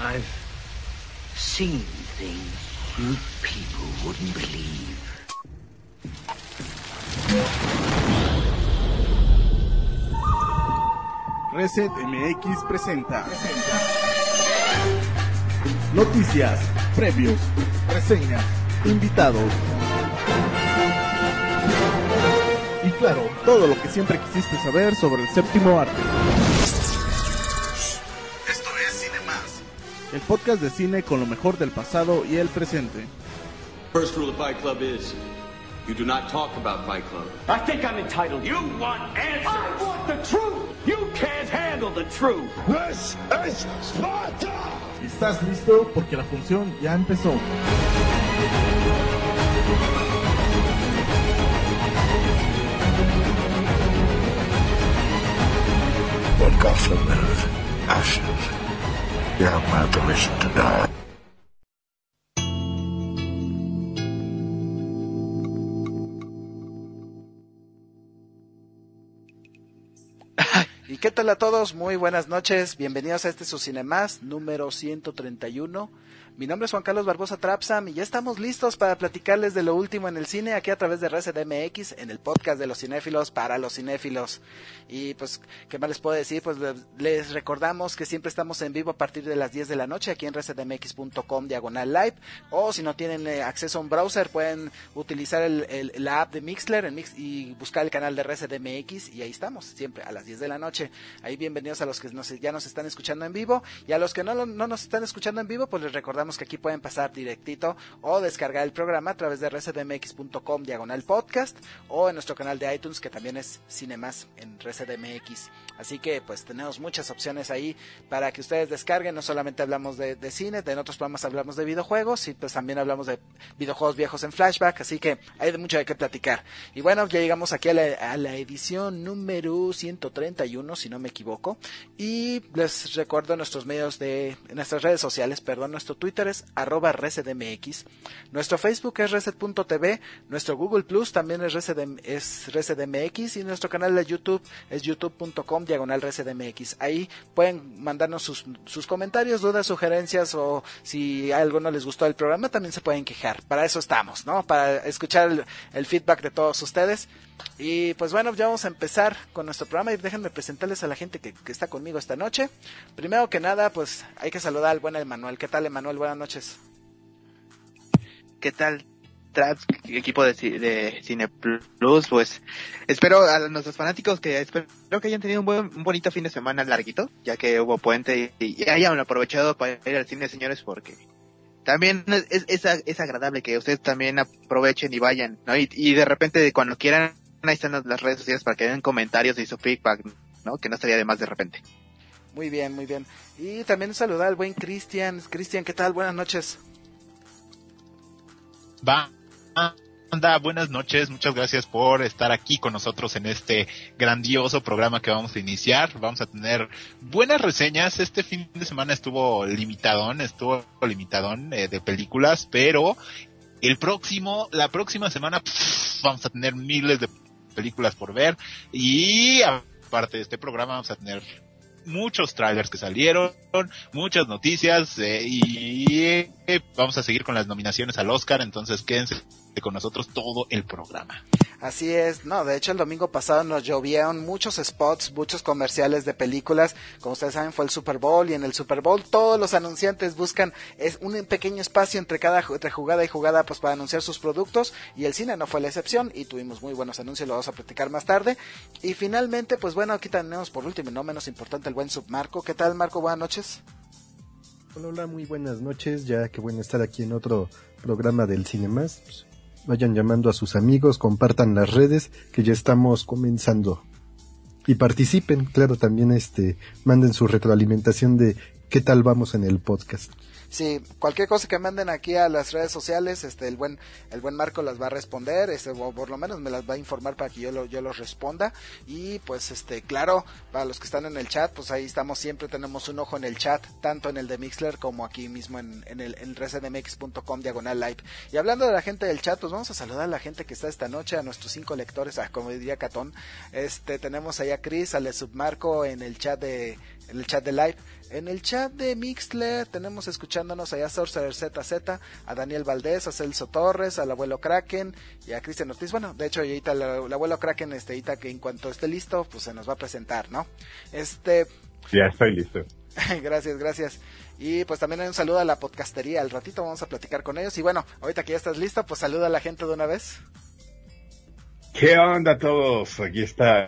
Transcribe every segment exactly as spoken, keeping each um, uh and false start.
I've seen things you people wouldn't believe. Reset M X presenta noticias, previos, reseñas, invitados y claro, todo lo que siempre quisiste saber sobre el séptimo arte. Esto es Cine Más, el podcast de cine con lo mejor del pasado y el presente. First rule of Fight Club is you do not talk about Fight Club. I think I'm entitled. You want answers. I want the truth. You can't handle the truth. This is Sparta. ¿Estás listo? Porque la función ya empezó. When Gotham is ashes, you have my permission to die. ¿Y qué tal a todos? Muy buenas noches, bienvenidos a este su Cine Más número ciento treinta y uno. Mi nombre es Juan Carlos Barbosa Trapsam y ya estamos listos para platicarles de lo último en el cine aquí a través de Reset M X en el podcast de los cinéfilos para los cinéfilos. Y pues, ¿qué más les puedo decir? Pues les recordamos que siempre estamos en vivo a partir de las diez de la noche aquí en reset m x punto com diagonal live, o si no tienen eh, acceso a un browser pueden utilizar el, el, la app de Mixler en Mix, y buscar el canal de Reset M X y ahí estamos, siempre a las diez de la noche. Ahí bienvenidos a los que nos, ya nos están escuchando en vivo, y a los que no, no nos están escuchando en vivo pues les recordamos que aquí pueden pasar directito o descargar el programa a través de reset m x punto com diagonal podcast o en nuestro canal de iTunes que también es Cine Más en Reset M X. Así que pues tenemos muchas opciones ahí para que ustedes descarguen. No solamente hablamos de, de cine, en otros programas hablamos de videojuegos y pues también hablamos de videojuegos viejos en flashback, así que hay de mucho de qué platicar. Y bueno, ya llegamos aquí a la, a la edición número ciento treinta y uno, si no me equivoco, y les recuerdo nuestros medios de, nuestras redes sociales, perdón, nuestro Twitter es arroba resetmx, nuestro Facebook es reset punto t v, nuestro Google Plus también es, reset, es resetmx, y nuestro canal de YouTube es youtube punto com diagonal resetmx. Ahí pueden mandarnos sus, sus comentarios, dudas, sugerencias, o si algo no les gustó del programa también se pueden quejar. Para eso estamos, ¿no? Para escuchar el, el feedback de todos ustedes. Y pues bueno, ya vamos a empezar con nuestro programa y déjenme presentarles a la gente que, que está conmigo esta noche. Primero que nada, pues hay que saludar al buen Emanuel. ¿Qué tal, Emanuel? Buenas noches. ¿Qué tal, Traps, equipo de, de Cine Plus? Pues espero a nuestros fanáticos que espero que hayan tenido un buen, un bonito fin de semana larguito, ya que hubo puente y, y hayan aprovechado para ir al cine, señores, porque también es, es, es agradable que ustedes también aprovechen y vayan, ¿no? Y, y de repente cuando quieran, ahí están las redes sociales para que den comentarios y su feedback, ¿no? Que no estaría de más de repente. Muy bien, muy bien. Y también saludar al buen Cristian. Cristian, ¿qué tal? Buenas noches. Banda, buenas noches, muchas gracias por estar aquí con nosotros en este grandioso programa que vamos a iniciar. Vamos a tener buenas reseñas. Este fin de semana estuvo limitadón, estuvo limitadón eh, de películas, pero el próximo, la próxima semana pff, vamos a tener miles de películas por ver, y aparte de este programa vamos a tener muchos trailers que salieron, muchas noticias, eh, y eh, vamos a seguir con las nominaciones al Oscar, entonces quédense con nosotros todo el programa. Así es, no, de hecho el domingo pasado nos llovieron muchos spots, muchos comerciales de películas. Como ustedes saben, fue el Super Bowl, y en el Super Bowl todos los anunciantes buscan es un pequeño espacio entre cada entre jugada y jugada pues para anunciar sus productos, y el cine no fue la excepción, y tuvimos muy buenos anuncios, lo vamos a platicar más tarde. Y finalmente, pues bueno, aquí tenemos por último y no menos importante el buen Submarco. ¿Qué tal, Marco? Buenas noches. Hola, hola, muy buenas noches, ya que bueno estar aquí en otro programa del Cine Más. Pues, vayan llamando a sus amigos, compartan las redes, que ya estamos comenzando. Y participen, claro, también este manden su retroalimentación de qué tal vamos en el podcast. Sí, cualquier cosa que manden aquí a las redes sociales, este, el buen, el buen Marco las va a responder, este, o por lo menos me las va a informar para que yo lo, yo los responda. Y pues, este, claro, para los que están en el chat, pues ahí estamos, siempre tenemos un ojo en el chat, tanto en el de Mixler como aquí mismo en, en el, en resetmx punto com diagonal live. Y hablando de la gente del chat, pues vamos a saludar a la gente que está esta noche, a nuestros cinco lectores, a, como diría Catón. Este, tenemos ahí a Chris, a Le Submarco en el chat de en el chat de live. En el chat de Mixler tenemos escuchándonos allá a Sorcerer Z Z, a Daniel Valdés, a Celso Torres, al abuelo Kraken y a Cristian Ortiz. Bueno, de hecho, ahorita el, el abuelo Kraken, este, ahorita que en cuanto esté listo, pues se nos va a presentar, ¿no? Este... Ya estoy listo. Gracias, gracias. Y pues también hay un saludo a la podcastería. Al ratito vamos a platicar con ellos. Y bueno, ahorita que ya estás listo, pues saluda a la gente de una vez. ¿Qué onda a todos? Aquí está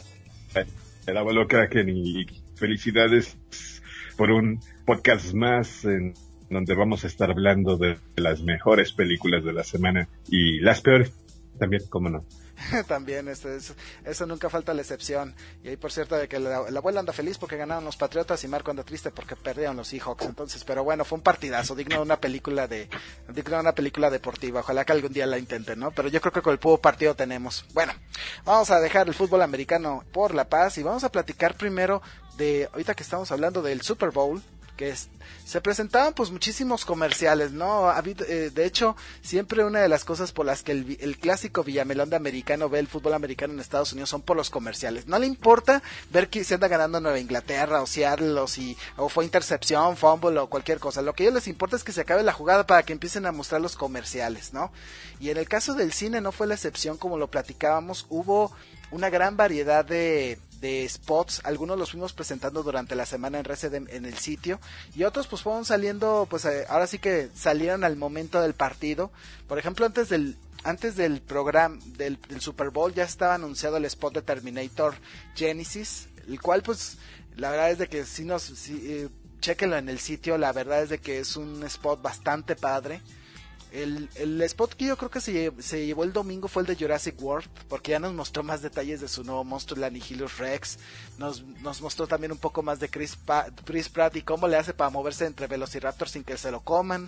el abuelo Kraken y felicidades por un podcast más en donde vamos a estar hablando de las mejores películas de la semana y las peores también, cómo no. También, eso, eso, eso nunca falta la excepción. Y ahí, por cierto, de que la, la abuela anda feliz porque ganaron los Patriotas y Marco anda triste porque perdieron los Seahawks. Entonces, pero bueno, fue un partidazo, digno de una película de, digno de una película deportiva. Ojalá que algún día la intenten, ¿no? Pero yo creo que con el puro partido tenemos. Bueno, vamos a dejar el fútbol americano por la paz y vamos a platicar primero de, ahorita que estamos hablando del Super Bowl, que es, se presentaban pues muchísimos comerciales, ¿no? Habido, eh, de hecho, siempre una de las cosas por las que el, el clásico Villamelón de americano ve el fútbol americano en Estados Unidos son por los comerciales. No le importa ver que se anda ganando Nueva Inglaterra o Seattle o si o fue intercepción, fumble o cualquier cosa. Lo que a ellos les importa es que se acabe la jugada para que empiecen a mostrar los comerciales, ¿no? Y en el caso del cine no fue la excepción, como lo platicábamos, hubo una gran variedad de de spots, algunos los fuimos presentando durante la semana en Reset en el sitio y otros pues fueron saliendo, pues eh, ahora sí que salieron al momento del partido. Por ejemplo, antes del antes del programa del, del Super Bowl ya estaba anunciado el spot de Terminator Genesis, el cual pues la verdad es de que si nos si, eh, chéquenlo en el sitio, la verdad es de que es un spot bastante padre. El, el spot que yo creo que se, se llevó el domingo fue el de Jurassic World, porque ya nos mostró más detalles de su nuevo monstruo, el Anihilus Rex. Nos, nos mostró también un poco más de Chris, pa, Chris Pratt y cómo le hace para moverse entre Velociraptor sin que se lo coman.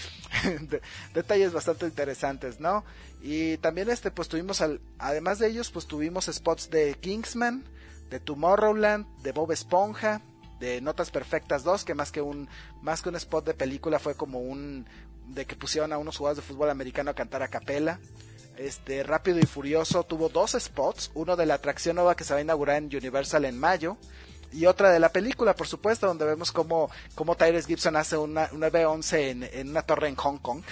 de, detalles bastante interesantes, ¿no? Y también este pues tuvimos, al, además de ellos, pues tuvimos spots de Kingsman, de Tomorrowland, de Bob Esponja, de Notas Perfectas dos, que más que un más que un spot de película fue como un de que pusieron a unos jugadores de fútbol americano a cantar a capela. Este Rápido y Furioso tuvo dos spots, uno de la atracción nueva que se va a inaugurar en Universal en mayo y otra de la película, por supuesto, donde vemos cómo cómo Tyrese Gibson hace una una B once en, en una torre en Hong Kong.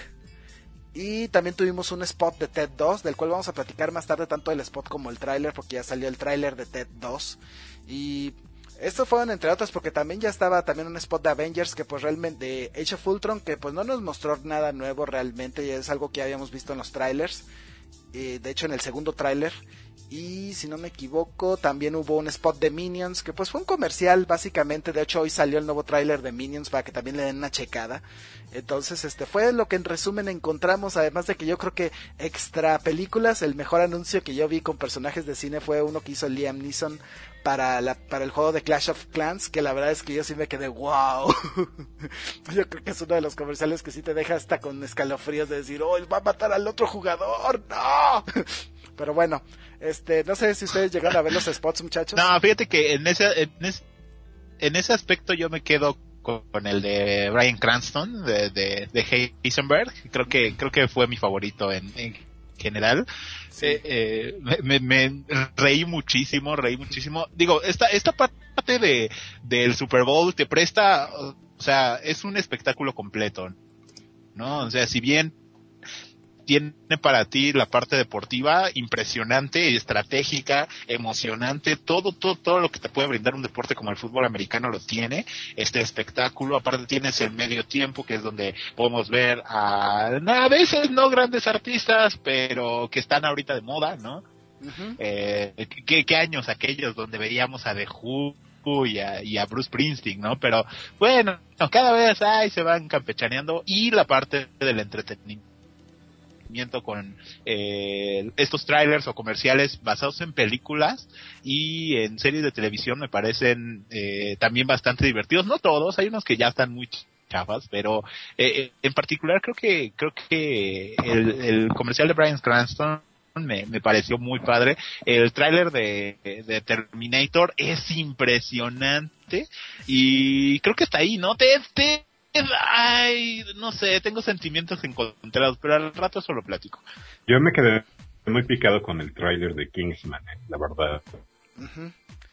Y también tuvimos un spot de Ted dos, del cual vamos a platicar más tarde, tanto el spot como el tráiler, porque ya salió el tráiler de Ted dos. Y estos fueron entre otros porque también ya estaba también un spot de Avengers que pues realmente de Age of Ultron, que pues no nos mostró nada nuevo realmente, y es algo que ya habíamos visto en los trailers, eh, de hecho en el segundo tráiler. Y si no me equivoco también hubo un spot de Minions que pues fue un comercial básicamente. De hecho hoy salió el nuevo tráiler de Minions para que también le den una checada. Entonces este fue lo que en resumen encontramos, además de que yo creo que extra películas, el mejor anuncio que yo vi con personajes de cine fue uno que hizo Liam Neeson para la para el juego de Clash of Clans, que la verdad es que yo sí me quedé wow. Yo creo que es uno de los comerciales que sí te deja hasta con escalofríos de decir, oh, va a matar al otro jugador, no. Pero bueno, este, no sé si ustedes llegaron a ver los spots, muchachos. No, fíjate que en ese, en ese, en ese aspecto yo me quedo con, con el de Bryan Cranston, de, de, de Heisenberg. Creo que, creo que fue mi favorito en, en general. Sí. Eh, eh, me, me reí muchísimo, reí muchísimo. Digo, esta, esta parte de, del Super Bowl te presta, o sea, es un espectáculo completo, ¿no? O sea, si bien tiene para ti la parte deportiva impresionante, estratégica, emocionante, todo, todo, todo lo que te puede brindar un deporte como el fútbol americano lo tiene, este espectáculo. Aparte tienes el medio tiempo, que es donde podemos ver a, a veces no grandes artistas, pero que están ahorita de moda, ¿no? Uh-huh. Eh, ¿qué, qué años aquellos donde veíamos a The Who y a, y a Bruce Springsteen, ¿no? Pero bueno, cada vez ay, se van campechaneando, y la parte del entretenimiento con eh, estos trailers o comerciales basados en películas y en series de televisión me parecen eh, también bastante divertidos. No todos, hay unos que ya están muy chafas, pero eh, en particular creo que creo que el, el comercial de Bryan Cranston me, me pareció muy padre. El tráiler de, de Terminator es impresionante y creo que está ahí, ¿no? Te, te Ay, no sé, tengo sentimientos encontrados, pero al rato solo platico. Yo me quedé muy picado con el tráiler de Kingsman, eh, la verdad. Uh-huh.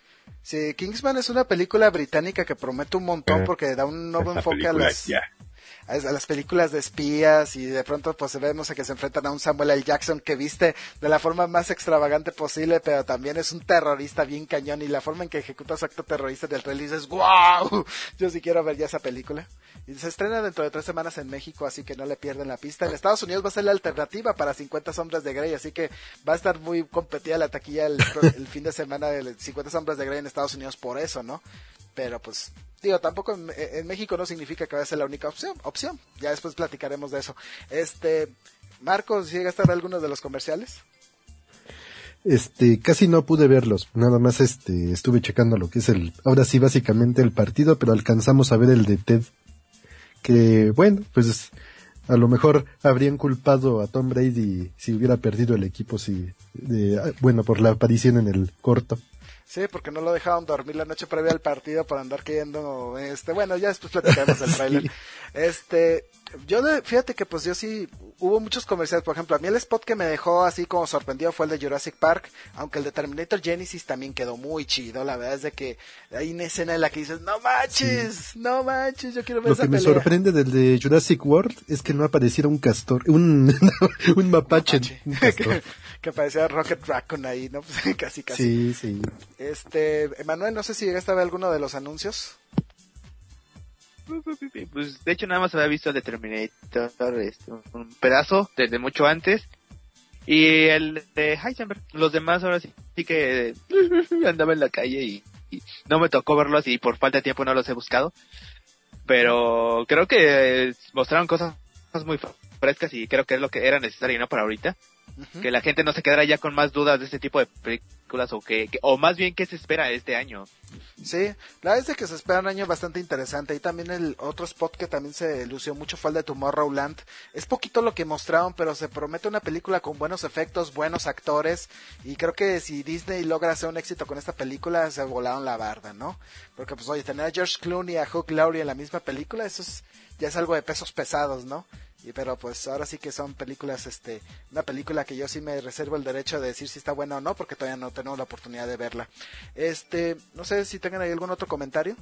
Sí, Kingsman es una película británica que promete un montón Eh, porque da un nuevo esta enfoque a película, las... ya. a las películas de espías y de pronto pues vemos que se enfrentan a un Samuel L. Jackson que viste de la forma más extravagante posible, pero también es un terrorista bien cañón y la forma en que ejecuta su acto terrorista del trailer dices ¡wow! Yo sí quiero ver ya esa película. Y se estrena dentro de tres semanas en México, así que no le pierden la pista. En Estados Unidos va a ser la alternativa para cincuenta sombras de Grey, así que va a estar muy competida la taquilla el, el fin de semana de cincuenta sombras de Grey en Estados Unidos por eso, ¿no? Pero pues, digo, tampoco en, en México no significa que vaya a ser la única opción, opción. Ya después platicaremos de eso. Este, Marcos, ¿llegaste a ver algunos de los comerciales? Este, casi no pude verlos, nada más este, estuve checando lo que es el, ahora sí básicamente el partido, pero alcanzamos a ver el de Ted, que bueno, pues a lo mejor habrían culpado a Tom Brady si hubiera perdido el equipo, si, de, bueno, por la aparición en el corto. Sí, porque no lo dejaron dormir la noche previa al partido para andar cayendo, este, bueno, ya después platicaremos del tráiler. Sí. Este, yo de, fíjate que pues yo sí, hubo muchos comerciales, por ejemplo, a mí el spot que me dejó así como sorprendido fue el de Jurassic Park, aunque el de Terminator Genesis también quedó muy chido, la verdad es de que hay una escena en la que dices, no manches, sí. no manches, yo quiero ver Lo esa pelea. Lo que me sorprende del de Jurassic World es que no apareciera un castor, un, un mapache, mapache. un castor. Que parecía Rocket Raccoon ahí, ¿no? Pues casi, casi. Sí, sí. Este, Emanuel, no sé si llegaste a ver alguno de los anuncios. Pues de hecho nada más había visto el de Terminator, este, un pedazo desde mucho antes, y el de Heisenberg. Los demás ahora sí, sí que andaba en la calle y, y no me tocó verlos y por falta de tiempo no los he buscado, pero creo que mostraron cosas muy frescas y creo que es lo que era necesario, ¿no? Para ahorita. Uh-huh. Que la gente no se quedara ya con más dudas de este tipo de películas o que, que o más bien qué se espera este año. Sí, la verdad es de que se espera un año bastante interesante y también el otro spot que también se lució mucho fue el de Tomorrowland. Es poquito lo que mostraron, pero se promete una película con buenos efectos, buenos actores y creo que si Disney logra hacer un éxito con esta película se volaron la barda, ¿no? Porque pues oye, tener a George Clooney y a Hugh Laurie en la misma película, eso es, ya es algo de pesos pesados, ¿no? Y pero pues ahora sí que son películas, este, una película que yo sí me reservo el derecho de decir si está buena o no, porque todavía no tenemos la oportunidad de verla. Este, no sé si tengan ahí algún otro comentario.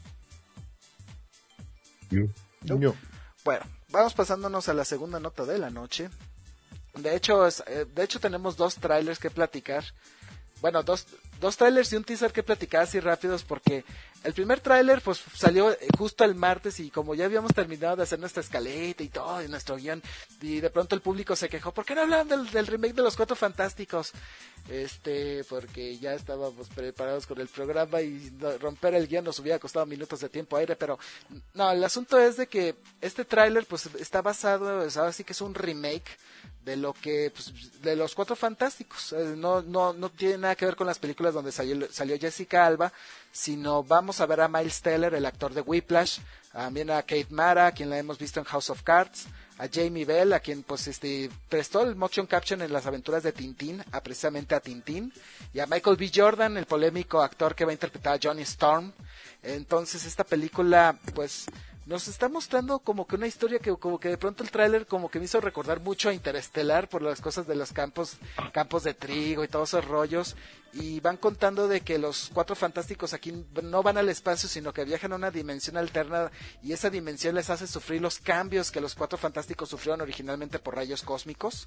No. No. no. Bueno, vamos pasándonos a la segunda nota de la noche. De hecho, es, eh, de hecho tenemos dos trailers que platicar. Bueno, dos, dos trailers y un teaser que platicar así rápidos porque el primer tráiler pues salió justo el martes y como ya habíamos terminado de hacer nuestra escaleta y todo y nuestro guión y de pronto el público se quejó, ¿por qué no hablan del, del remake de Los Cuatro Fantásticos? Este, porque ya estábamos preparados con el programa y romper el guión nos hubiera costado minutos de tiempo aire, pero no, el asunto es de que este tráiler pues está basado, ahora sí que es un remake de lo que pues, de Los Cuatro Fantásticos, eh, no no no tiene nada que ver con las películas donde salió, salió Jessica Alba, sino vamos a ver a Miles Teller, el actor de Whiplash, también a Kate Mara, a quien la hemos visto en House of Cards, a Jamie Bell, a quien pues este prestó el motion caption en las aventuras de Tintín, a precisamente a Tintín, y a Michael B. Jordan, el polémico actor que va a interpretar a Johnny Storm. Entonces esta película pues nos está mostrando como que una historia que como que de pronto el tráiler como que me hizo recordar mucho a Interestelar por las cosas de los campos campos de trigo y todos esos rollos, y van contando de que los Cuatro Fantásticos aquí no van al espacio sino que viajan a una dimensión alterna y esa dimensión les hace sufrir los cambios que los Cuatro Fantásticos sufrieron originalmente por rayos cósmicos.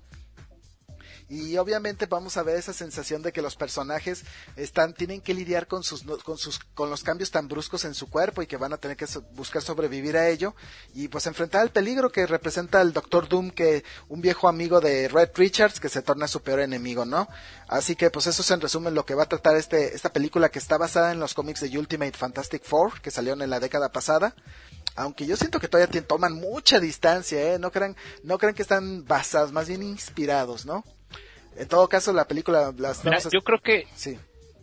Y obviamente vamos a ver esa sensación de que los personajes están tienen que lidiar con sus con sus con los cambios tan bruscos en su cuerpo y que van a tener que so, buscar sobrevivir a ello y pues enfrentar el peligro que representa el Doctor Doom, que un viejo amigo de Red Richards que se torna su peor enemigo, ¿no? Así que pues eso es en resumen lo que va a tratar este esta película que está basada en los cómics de Ultimate Fantastic Four que salieron en la década pasada. Aunque yo siento que todavía t- toman mucha distancia, ¿eh? No crean, no crean que están basados, más bien inspirados, ¿no? En todo caso, la película... Las Mira, yo creo que... Sí.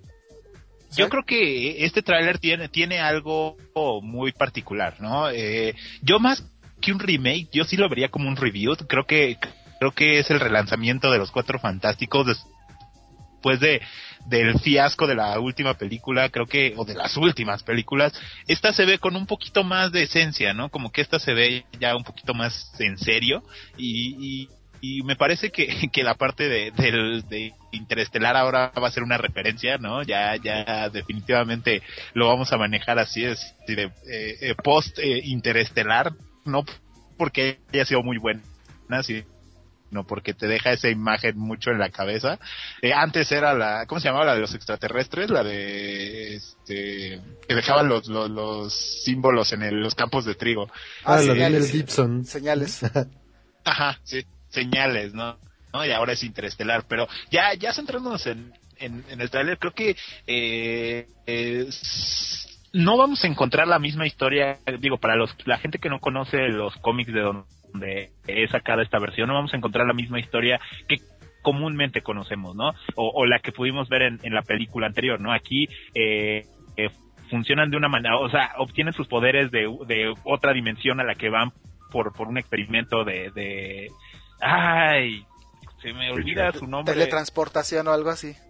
Yo creo que este tráiler tiene, tiene algo muy particular, ¿no? Eh, yo más que un remake, yo sí lo vería como un review. Creo que, creo que es el relanzamiento de Los Cuatro Fantásticos después de, del fiasco de la última película, creo que, o de las últimas películas. Esta se ve con un poquito más de esencia, ¿no? Como que esta se ve ya un poquito más en serio y, y Y me parece que, que la parte de, de, de Interestelar ahora va a ser una referencia, ¿no? Ya, ya definitivamente lo vamos a manejar así, es decir, eh, eh, post eh, Interestelar, no porque haya sido muy buena, sino porque te deja esa imagen mucho en la cabeza. Eh, antes era la, ¿cómo se llamaba? La de los extraterrestres, la de, este, que dejaban los, los, los símbolos en el, los campos de trigo. Ah, Ah, la de señales. Mel Gibson. Señales. Ajá, sí, señales, ¿no? ¿no? Y ahora es Interestelar, pero ya ya centrándonos en, en, en el tráiler, creo que eh, eh, no vamos a encontrar la misma historia, digo, para los la gente que no conoce los cómics de donde he sacado esta versión, no vamos a encontrar la misma historia que comúnmente conocemos, ¿no? O, o la que pudimos ver en, en la película anterior, ¿no? Aquí eh, eh, funcionan de una manera, o sea, obtienen sus poderes de, de otra dimensión a la que van por, por un experimento de, de... ¡Ay! Se me olvida su nombre. Teletransportación o algo así.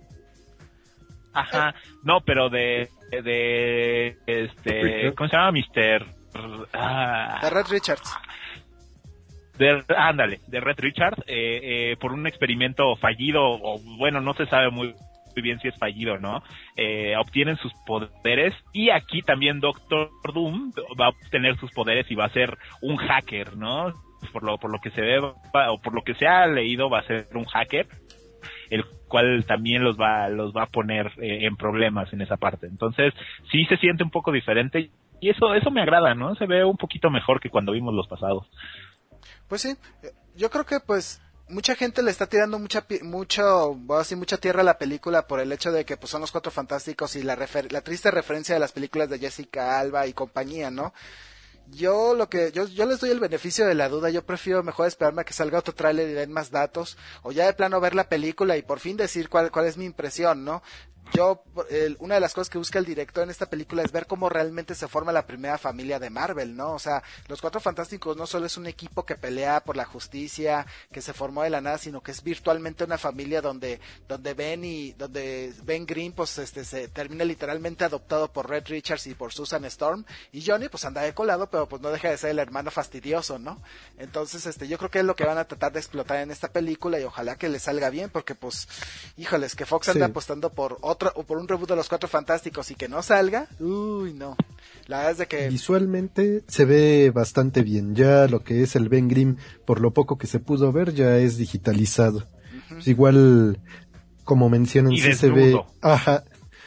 Ajá, no, pero de, de, este, ¿cómo se llama? mister Ah, de Red Richards. De, ándale, de Red Richards, eh, eh, por un experimento fallido, o bueno, no se sabe muy, muy bien si es fallido, ¿no? Eh, obtienen sus poderes, y aquí también Doctor Doom va a obtener sus poderes y va a ser un hacker, ¿no? Por lo, por lo que se ve, va, o por lo que se ha leído, va a ser un hacker, el cual también los va, los va a poner eh, en problemas en esa parte. Entonces, sí se siente un poco diferente, y eso, eso me agrada, ¿no? Se ve un poquito mejor que cuando vimos los pasados. Pues sí, yo creo que pues mucha gente le está tirando mucha mucho, voy a decir, mucha tierra a la película por el hecho de que pues son los Cuatro Fantásticos y la refer la triste referencia de las películas de Jessica Alba y compañía, ¿no? Yo lo que yo yo les doy el beneficio de la duda, yo prefiero mejor esperarme a que salga otro tráiler y den más datos, o ya de plano ver la película y por fin decir cuál cuál es mi impresión, ¿no? Yo, el, una de las cosas que busca el director en esta película es ver cómo realmente se forma la primera familia de Marvel, ¿no? O sea, los Cuatro Fantásticos no solo es un equipo que pelea por la justicia, que se formó de la nada, sino que es virtualmente una familia donde, donde Ben y, donde Ben Grimm, pues, este, se termina literalmente adoptado por Red Richards y por Susan Storm, y Johnny, pues, anda de colado, pero pues no deja de ser el hermano fastidioso, ¿no? Entonces, este, yo creo que es lo que van a tratar de explotar en esta película, y ojalá que les salga bien, porque pues, híjoles, que Fox anda sí. apostando por otro o por un reboot de los Cuatro Fantásticos y que no salga, uy, no. La verdad es de que visualmente se ve bastante bien. Ya lo que es el Ben Grimm, por lo poco que se pudo ver, ya es digitalizado. Uh-huh. Pues igual, como mencionan, sí se ve, ajá.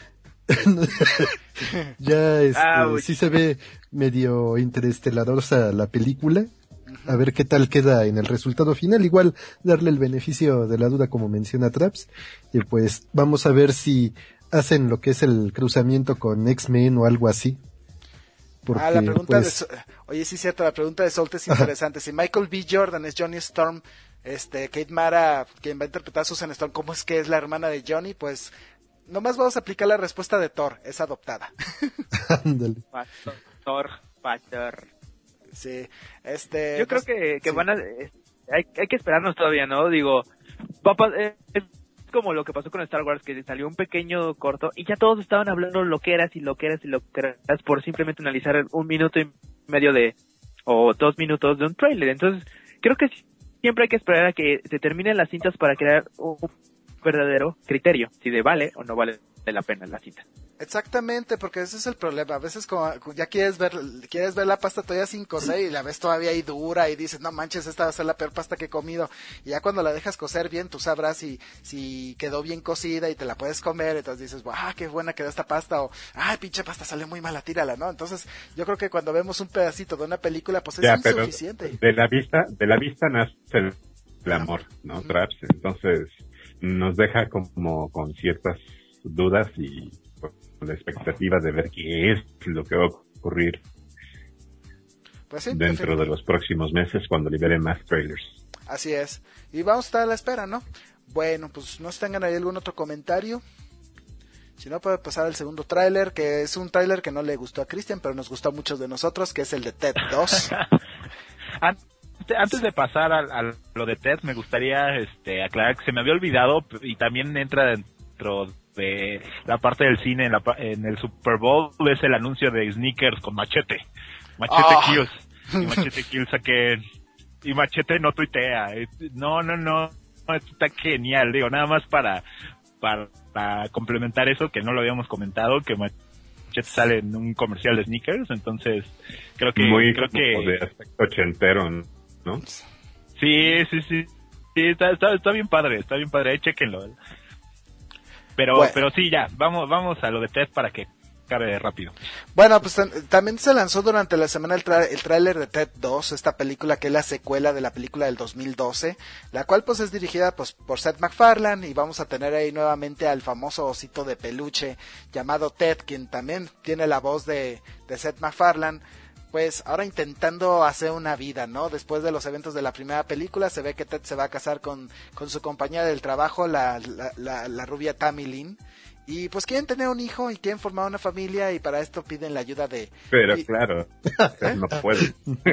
ya este, ah, sí se ve medio interestelarosa la película. A ver qué tal queda en el resultado final. Igual darle el beneficio de la duda, como menciona Traps, y pues vamos a ver si hacen lo que es el cruzamiento con X-Men o algo así. Porque, ah, la pregunta pues... de... Oye, sí, cierto, la pregunta de Solt es interesante. Ajá. Si Michael B. Jordan es Johnny Storm, este, Kate Mara, quien va a interpretar a Susan Storm, ¿cómo es que es la hermana de Johnny? Pues, nomás vamos a aplicar la respuesta de Thor, es adoptada. Ándale. Thor, Pater. Sí, este... Yo creo pues, que, que sí. van a... Hay, hay que esperarnos todavía, ¿no? Digo, papá... Eh, como lo que pasó con Star Wars, que salió un pequeño corto y ya todos estaban hablando loqueras y loqueras y loqueras por simplemente analizar un minuto y medio de, o dos minutos de un trailer. Entonces, creo que siempre hay que esperar a que se terminen las cintas para crear un verdadero criterio, si de vale o no vale la pena la cinta. Exactamente, porque ese es el problema. A veces como ya quieres ver quieres ver la pasta todavía sin cocer y la ves todavía ahí dura y dices, no manches, esta va a ser la peor pasta que he comido. Y ya cuando la dejas cocer bien, tú sabrás si si quedó bien cocida y te la puedes comer. Entonces dices, ah, qué buena quedó esta pasta, o ah, pinche pasta salió muy mala, tírala, ¿no? Entonces yo creo que cuando vemos un pedacito de una película, pues es ya, insuficiente. De la vista, de la vista nace el, el amor, ¿no? Uh-huh. Traps. Entonces nos deja como con ciertas dudas y con la expectativa de ver qué es lo que va a ocurrir pues sí, dentro de los próximos meses cuando liberen más trailers. Así es, y vamos a estar a la espera, ¿no? Bueno, pues no tengan ahí algún otro comentario. Si no, puede pasar al segundo tráiler, que es un tráiler que no le gustó a Cristian, pero nos gustó a muchos de nosotros, que es el de Ted dos. Antes de pasar a, a lo de Ted, me gustaría este, aclarar que se me había olvidado, y también entra dentro de la parte del cine en, la, en el Super Bowl, es el anuncio de sneakers con Machete. Machete oh. Kills. Y Machete Kills a que... Y Machete no tuitea. No, no, no. esto está genial, digo, nada más para, para, para complementar eso, que no lo habíamos comentado, que Machete sale en un comercial de sneakers, entonces creo que... Muy creo como que de aspecto ochentero, ¿no? Sí, sí, sí, sí, está, está, está bien padre, está bien padre, ahí chéquenlo. Pero, bueno. pero sí, ya, vamos, vamos a lo de Ted para que cargue rápido. Bueno, pues t- también se lanzó durante la semana el, tra- el tráiler de Ted dos, esta película que es la secuela de la película del dos mil doce, la cual pues es dirigida pues por Seth MacFarlane, y vamos a tener ahí nuevamente al famoso osito de peluche llamado Ted, quien también tiene la voz de, de Seth MacFarlane, pues ahora intentando hacer una vida, ¿no? Después de los eventos de la primera película, se ve que Ted se va a casar con, con su compañera del trabajo, la, la, la, la rubia Tammy Lynn, y pues quieren tener un hijo y quieren formar una familia, y para esto piden la ayuda de... Pero y, claro, ¿eh? no puede.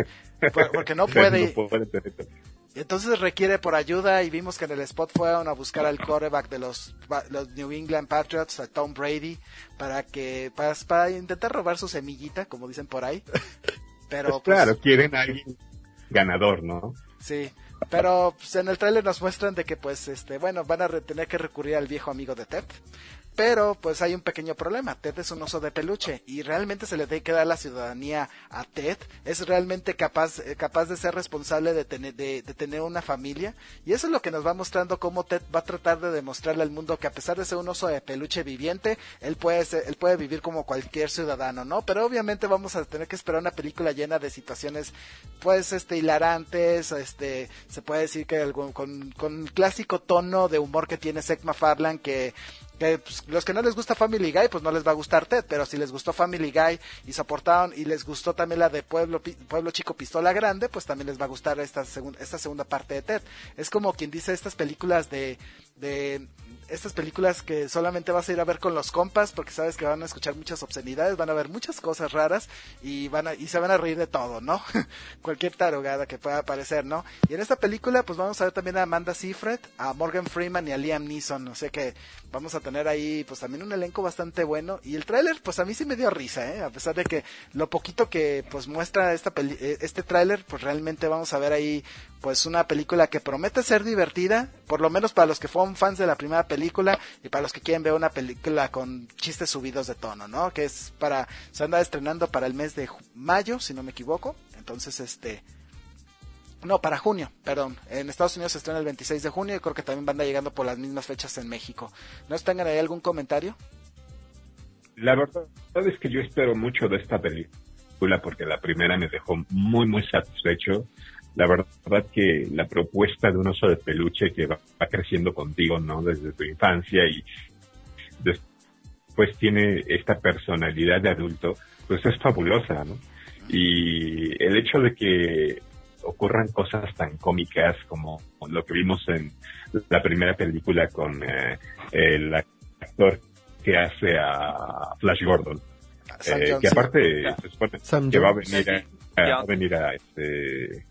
Por, porque no puede. no puede tener eso. Entonces requiere por ayuda, y vimos que en el spot fueron a buscar al quarterback de los, los New England Patriots, a Tom Brady, para que para, para intentar robar su semillita, como dicen por ahí. Pero pues claro, pues, quieren a alguien ganador, ¿no? Sí, pero pues, en el tráiler nos muestran de que pues este, bueno, van a re- tener que recurrir al viejo amigo de Ted. Pero pues hay un pequeño problema. Ted es un oso de peluche y realmente se le tiene que dar la ciudadanía a Ted. Es realmente capaz eh, capaz de ser responsable de tener de, de tener una familia, y eso es lo que nos va mostrando cómo Ted va a tratar de demostrarle al mundo que a pesar de ser un oso de peluche viviente, él puede ser, él puede vivir como cualquier ciudadano, ¿no? Pero obviamente vamos a tener que esperar una película llena de situaciones pues este hilarantes, este se puede decir que algo, con con el clásico tono de humor que tiene Seth MacFarlane, que que pues, los que no les gusta Family Guy, pues no les va a gustar Ted, pero si les gustó Family Guy y soportaron y les gustó también la de Pueblo Pueblo Chico Pistola Grande, pues también les va a gustar esta segunda esta segunda parte de Ted. Es como quien dice estas películas de de estas películas que solamente vas a ir a ver con los compas, porque sabes que van a escuchar muchas obscenidades, van a ver muchas cosas raras y van a y se van a reír de todo, ¿no? Cualquier tarugada que pueda aparecer, ¿no? Y en esta película pues vamos a ver también a Amanda Seyfried, a Morgan Freeman y a Liam Neeson, o sea que vamos a tener ahí pues también un elenco bastante bueno, y el tráiler pues a mí sí me dio risa, ¿eh? A pesar de que lo poquito que pues muestra esta peli- este tráiler, pues realmente vamos a ver ahí pues una película que promete ser divertida, por lo menos para los que fueron fans de la primera película y para los que quieren ver una película con chistes subidos de tono, ¿no? Que es para, se anda estrenando para el mes de mayo, si no me equivoco, entonces este, no, para junio, perdón, en Estados Unidos se estrena el veintiséis de junio y creo que también van a llegando por las mismas fechas en México. ¿No tengan ahí algún comentario? La verdad es que yo espero mucho de esta película porque la primera me dejó muy muy satisfecho. La verdad que la propuesta de un oso de peluche que va, va creciendo contigo, ¿no? Desde tu infancia y después tiene esta personalidad de adulto, pues es fabulosa, ¿no? Y el hecho de que ocurran cosas tan cómicas como lo que vimos en la primera película con eh, el actor que hace a Flash Gordon, eh, que aparte se supone que va a venir a, a, va a venir a este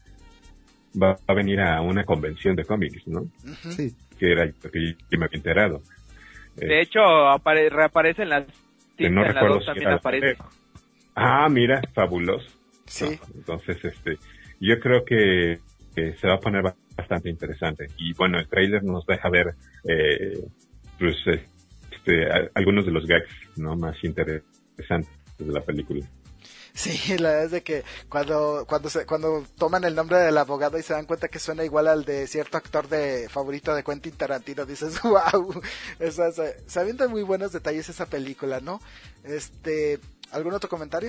va a venir a una convención de cómics, ¿no? Sí. Que era lo que yo me había enterado. De eh, hecho, apare reaparece en las que no en recuerdo la dos si también era aparece. Ah, mira, fabuloso. Sí. ¿No? Entonces, este, yo creo que, que se va a poner bastante interesante. Y bueno, el trailer nos deja ver, eh, pues, este, algunos de los gags, ¿no? Más interesantes de la película. Sí, la verdad es de que cuando cuando se, cuando toman el nombre del abogado y se dan cuenta que suena igual al de cierto actor de favorito de Quentin Tarantino, dices, wow, o sea, se, se avientan muy buenos detalles esa película, ¿no? Este, ¿algún otro comentario?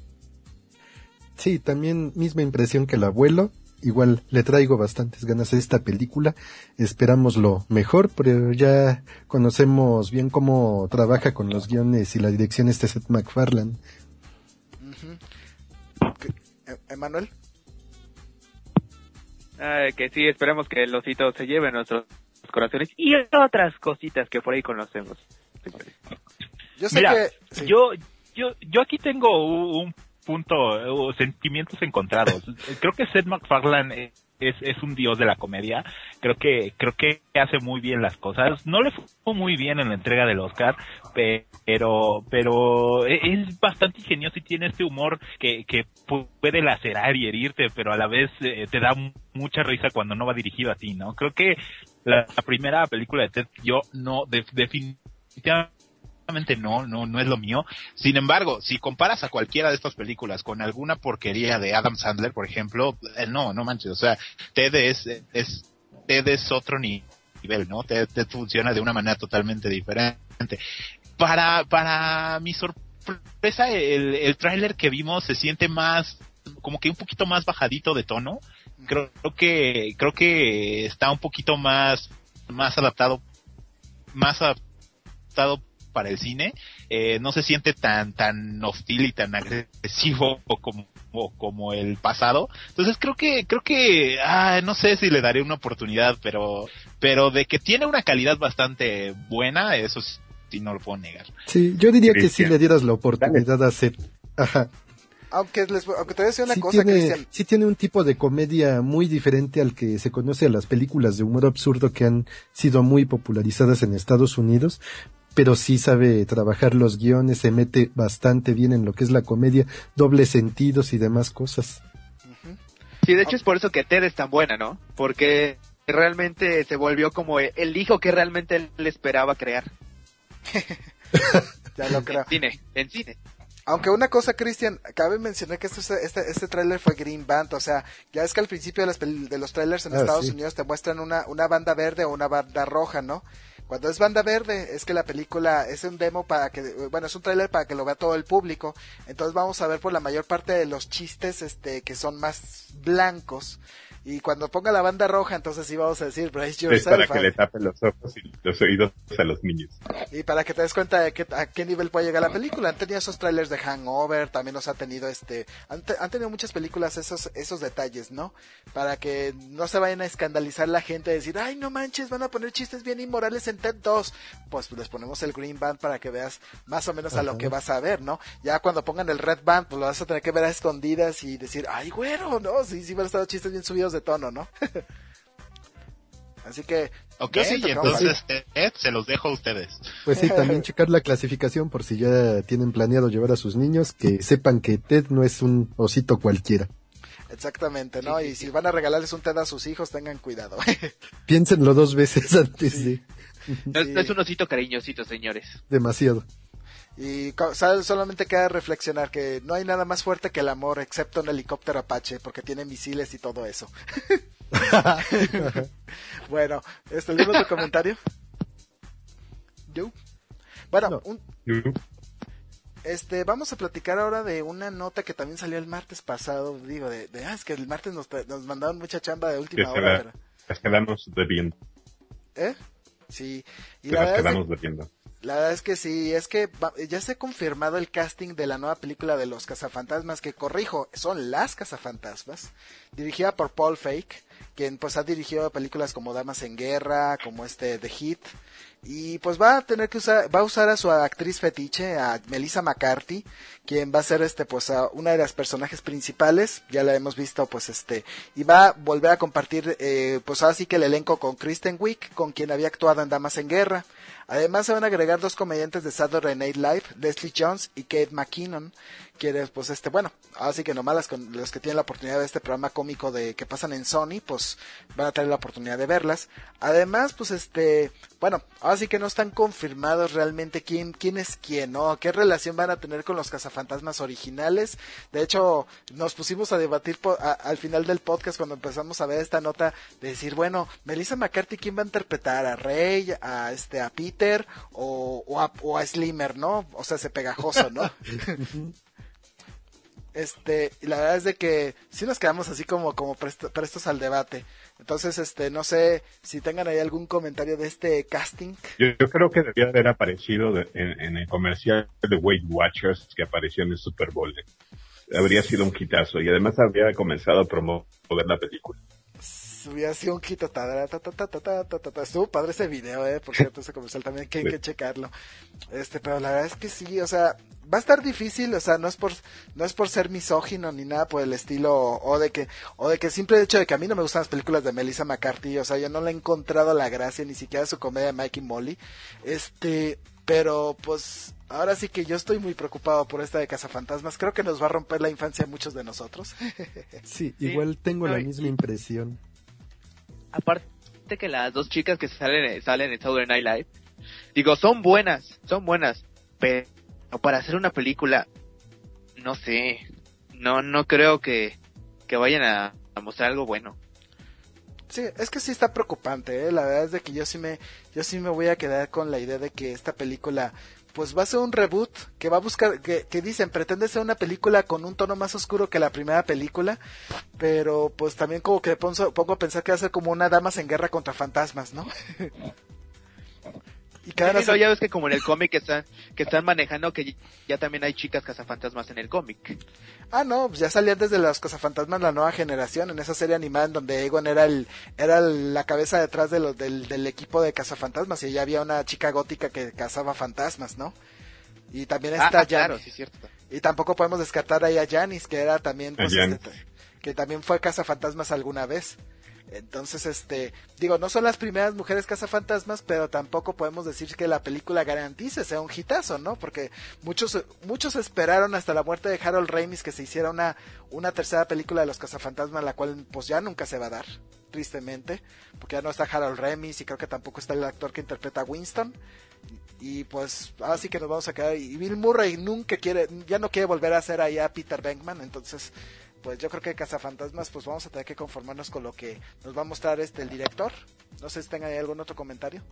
Sí, también misma impresión que el abuelo. Igual le traigo bastantes ganas a esta película. Esperamos lo mejor, pero ya conocemos bien cómo trabaja con los guiones y la dirección este Seth MacFarlane. ¿Emanuel? Eh, que sí, esperemos que el osito se lleve nuestros corazones y otras cositas que por ahí conocemos. Yo sé Mira, que... Sí. yo, yo, yo aquí tengo un punto, uh, sentimientos encontrados. Creo que Seth MacFarlane es, es un dios de la comedia. Creo que, creo que hace muy bien las cosas. No le fue muy bien en la entrega del Oscar, pero, pero es bastante ingenioso y tiene este humor que, que puede lacerar y herirte, pero a la vez eh, te da mucha risa cuando no va dirigido a ti, ¿no? Creo que la, la primera película de Ted, yo no, de, definitivamente no, no, no es lo mío. Sin embargo, si comparas a cualquiera de estas películas con alguna porquería de Adam Sandler, por ejemplo, eh, no, no manches, o sea, Ted es, es, Ted es otro nivel, ¿no? Ted, Ted funciona de una manera totalmente diferente. Para, para mi sorpresa, el, el tráiler que vimos se siente más, como que un poquito más bajadito de tono. Creo, creo que, creo que está un poquito más, más adaptado, más adaptado para el cine. Eh, no se siente tan, tan hostil y tan agresivo como, como el pasado. Entonces creo que, creo que, ah, no sé si le daré una oportunidad, pero, pero de que tiene una calidad bastante buena, eso sí no lo puedo negar. Sí, yo diría que si le dieras la oportunidad a hacer, ajá. Aunque, les, aunque te voy a decir una sí cosa, tiene, Cristian. Sí tiene un tipo de comedia muy diferente al que se conoce a las películas de humor absurdo que han sido muy popularizadas en Estados Unidos, pero sí sabe trabajar los guiones, se mete bastante bien en lo que es la comedia, dobles sentidos y demás cosas. Sí, de hecho es por eso que Ted es tan buena, ¿no? Porque realmente se volvió como el hijo que realmente él esperaba crear. Ya lo creo. En cine, en cine. Aunque una cosa, Cristian, cabe mencionar que esto, este, este tráiler fue Green Band, o sea, ya es que al principio de, las, de los trailers en ah, Estados sí. Unidos te muestran una, una banda verde o una banda roja, ¿no? Cuando es banda verde es que la película es un demo para que, bueno, es un tráiler para que lo vea todo el público, entonces vamos a ver por la mayor parte de los chistes este que son más blancos. Y cuando ponga la banda roja, entonces sí vamos a decir brace yourself. Es para que le tapen los ojos y los oídos a los niños. Y para que te des cuenta de que, a qué nivel puede llegar la película. Han tenido esos trailers de Hangover, también los ha tenido este, han, te, han tenido muchas películas esos esos detalles, ¿no? Para que no se vayan a escandalizar la gente, decir, ay, no manches, van a poner chistes bien inmorales en Ted dos. Pues les ponemos el Green Band para que veas más o menos a Ajá. lo que vas a ver, ¿no? Ya cuando pongan el Red Band, pues lo vas a tener que ver a escondidas y decir, ay, güero, ¿no? Sí, sí van a estar chistes bien subidos de tono, ¿no? Así que ok, y entonces Ted se los dejo a ustedes. Pues sí, también checar la clasificación por si ya tienen planeado llevar a sus niños, que sepan que Ted no es un osito cualquiera. Exactamente, ¿no? Sí, sí, y si sí. van a regalarles un Ted a sus hijos, tengan cuidado. Piénsenlo dos veces antes sí. de... No, no es un osito cariñosito, señores. Demasiado. Y solamente queda reflexionar que no hay nada más fuerte que el amor, excepto un helicóptero Apache, porque tiene misiles y todo eso. Bueno, este, ¿algún otro comentario? ¿Yo? Bueno, no. un, este, vamos a platicar ahora de una nota que también salió el martes pasado, digo, de, de ah, es que el martes nos, nos mandaron mucha chamba de última que hora. La, pero... Las quedamos debiendo. ¿Eh? Sí. Y que la las quedamos de... debiendo. La verdad es que sí, es que ya se ha confirmado el casting de la nueva película de los Cazafantasmas, que corrijo, son las Cazafantasmas, dirigida por Paul Feig, quien pues ha dirigido películas como Damas en Guerra, como este The Hit, y pues va a tener que usar, va a usar a su actriz fetiche, a Melissa McCarthy, quien va a ser este pues a una de las personajes principales, ya la hemos visto pues este, y va a volver a compartir eh, pues así que el elenco con Kristen Wiig, con quien había actuado en Damas en Guerra. Además se van a agregar dos comediantes de Saturday Night Live, Leslie Jones y Kate McKinnon, quienes pues este, bueno, así que nomás las, con, los que tienen la oportunidad de este programa cómico de que pasan en Sony, pues van a tener la oportunidad de verlas. Además, pues este, bueno, así que no están confirmados realmente quién, quién es quién, ¿no? Qué relación van a tener con los Cazafantasmas originales. De hecho, nos pusimos a debatir po- a, al final del podcast cuando empezamos a ver esta nota de decir, bueno, Melissa McCarthy, ¿quién va a interpretar? ¿A Rey? ¿A este, a Peter? O, o, a, o a Slimmer, ¿no? O sea, ese pegajoso, ¿no? Este, y la verdad es de que sí nos quedamos así como, como presto, prestos al debate. Entonces, este, no sé si tengan ahí algún comentario de este casting. Yo, yo creo que debía haber aparecido de, en, en el comercial de Weight Watchers que apareció en el Super Bowl. Habría sido un hitazo y además habría comenzado a promover la película. subía así un quito, ta, ta, ta, ta, ta, ta, ta, ta, ta. Estuvo padre ese video, eh, por cierto, ese comercial también, que hay que checarlo. Este, pero la verdad es que sí, o sea, va a estar difícil, o sea, no es por, no es por ser misógino ni nada por el estilo, o, o de que, o de que el simple hecho de que a mí no me gustan las películas de Melissa McCarthy, o sea, yo no le he encontrado la gracia, ni siquiera su comedia de Mike y Molly, este, pero pues, ahora sí que yo estoy muy preocupado por esta de Cazafantasmas, creo que nos va a romper la infancia a muchos de nosotros. Sí, igual tengo no, la y- misma impresión. Aparte que las dos chicas que salen, salen en Saturday Night Live, digo, son buenas, son buenas, pero para hacer una película, no sé, no, no creo que, que vayan a, a mostrar algo bueno. Sí, es que sí está preocupante, ¿eh? La verdad es de que yo sí me, yo sí me voy a quedar con la idea de que esta película, pues va a ser un reboot, que va a buscar, que, que dicen, pretende ser una película con un tono más oscuro que la primera película, pero pues también como que pongo, pongo a pensar que va a ser como una Damas en Guerra contra Fantasmas, ¿no? Y Sí, cada no, ya ves que como en el cómic que están, que están manejando que ya también hay chicas cazafantasmas en el cómic. Ah, no, pues ya salían desde los Cazafantasmas la nueva generación, en esa serie animada en donde Egon era el era la cabeza detrás de los del, del equipo de Cazafantasmas y ya había una chica gótica que cazaba fantasmas, ¿no? Y también está Ah, ah, claro, Jan- sí, cierto. Y tampoco podemos descartar ahí a Janice, que era también pues, A este, que también fue cazafantasmas alguna vez. Entonces, este, digo, no son las primeras mujeres cazafantasmas, pero tampoco podemos decir que la película garantice sea un hitazo, ¿no? Porque muchos muchos esperaron hasta la muerte de Harold Ramis que se hiciera una una tercera película de los cazafantasmas, la cual pues ya nunca se va a dar, tristemente, porque ya no está Harold Ramis y creo que tampoco está el actor que interpreta a Winston. Y pues así que nos vamos a quedar, y Bill Murray nunca quiere, ya no quiere volver a hacer ahí a Peter Venkman, entonces pues yo creo que Cazafantasmas pues vamos a tener que conformarnos con lo que nos va a mostrar este el director. No sé si tengan ahí algún otro comentario.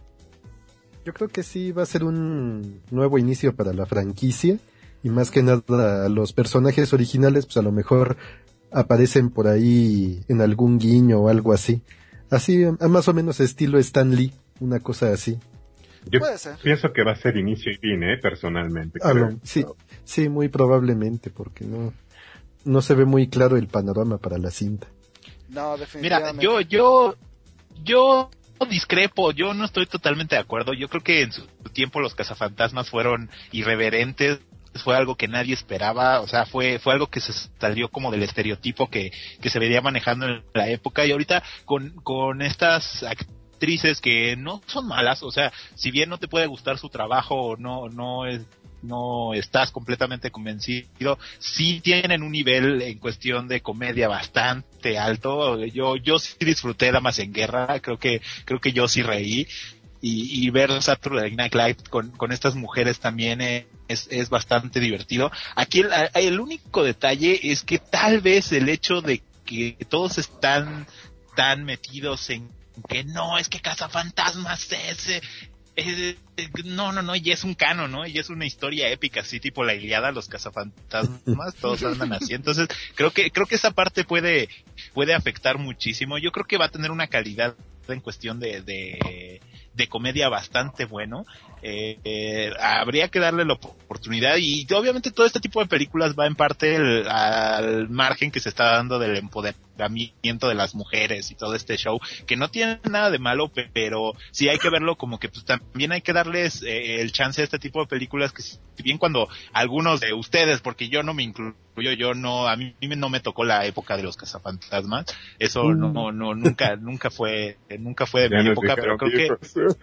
Yo creo que sí va a ser un nuevo inicio para la franquicia y más que nada los personajes originales pues a lo mejor aparecen por ahí en algún guiño o algo así. Así, a más o menos estilo Stan Lee, una cosa así. Yo Puede ser. pienso que va a ser inicio y fin, ¿eh? Personalmente. Ah, creo. no, sí, sí, muy probablemente porque no no se ve muy claro el panorama para la cinta. No, Mira, definitivamente. yo, yo, yo discrepo, yo no estoy totalmente de acuerdo. Yo creo que en su tiempo los cazafantasmas fueron irreverentes, fue algo que nadie esperaba, o sea, fue fue algo que se salió como del estereotipo que, que se venía manejando en la época, y ahorita con, con estas actrices que no son malas, o sea, si bien no te puede gustar su trabajo, no, no es no estás completamente convencido, sí tienen un nivel en cuestión de comedia bastante alto. Yo yo sí disfruté Damas en Guerra, creo que creo que yo sí reí, y, y ver Saturday Night Live con con estas mujeres también es es bastante divertido. Aquí el, el único detalle es que tal vez el hecho de que todos están tan metidos en que no, es que Cazafantasmas es eh, Eh, no, no, no, y es un canon, ¿no? Y es una historia épica, así tipo la Ilíada, los cazafantasmas, todos andan así. Entonces, creo que creo que esa parte puede puede afectar muchísimo. Yo creo que va a tener una calidad en cuestión de de, de comedia bastante bueno. Eh, eh, habría que darle la oportunidad, y obviamente todo este tipo de películas va en parte el, al margen que se está dando del empoderamiento de las mujeres y todo este show, que no tiene nada de malo, pero sí hay que verlo como que pues también hay que darles eh, el chance a este tipo de películas, que si bien cuando algunos de ustedes, porque yo no me incluyo, yo no, a mí no me tocó la época de los cazafantasmas, eso mm. no, no, nunca, nunca fue, nunca fue de ya mi no época, pero creo que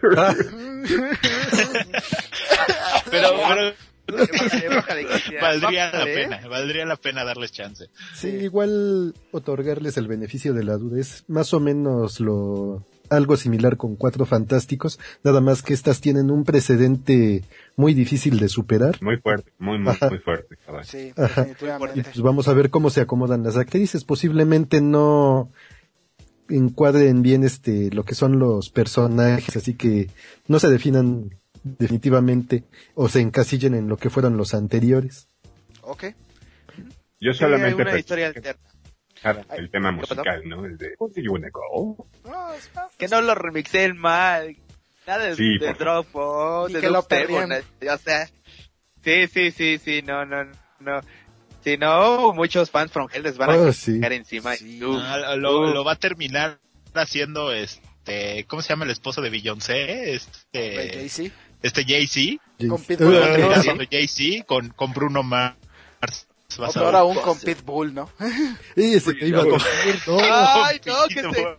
pero, pero valdría la pena, valdría la pena darles chance. Sí, igual otorgarles el beneficio de la duda, es más o menos lo algo similar con Cuatro Fantásticos, nada más que estas tienen un precedente muy difícil de superar. Muy fuerte, muy, muy, Ajá. muy fuerte. Cabrón. Sí, Ajá. definitivamente. Y pues vamos a ver cómo se acomodan las actrices, posiblemente no encuadren bien este lo que son los personajes, así que no se definan definitivamente o se encasillen en lo que fueron los anteriores. Ok. Yo solamente una historia alterna. El tema musical, ¿no? El de "Where do you wanna go?" No, es más, Que no lo remixen mal. Nada de, Sí, de por Dropbox, Y de que lo Dubstep, perrían. o sea, sí, sí, sí, sí, no, no, no. Si no, muchos fans from Hell les van oh, a sí. caer encima. Sí. Uh, ah, lo, uh. lo va a terminar haciendo este, ¿cómo se llama el esposo de Beyoncé? Este, Jay-Z. Este Jay-Z. Con Pitbull. Uh, haciendo Jay-Z con, con Bruno Mars. O peor aún con Pitbull, ¿no? Y ese que iba a comer, no. Ay, no, que se...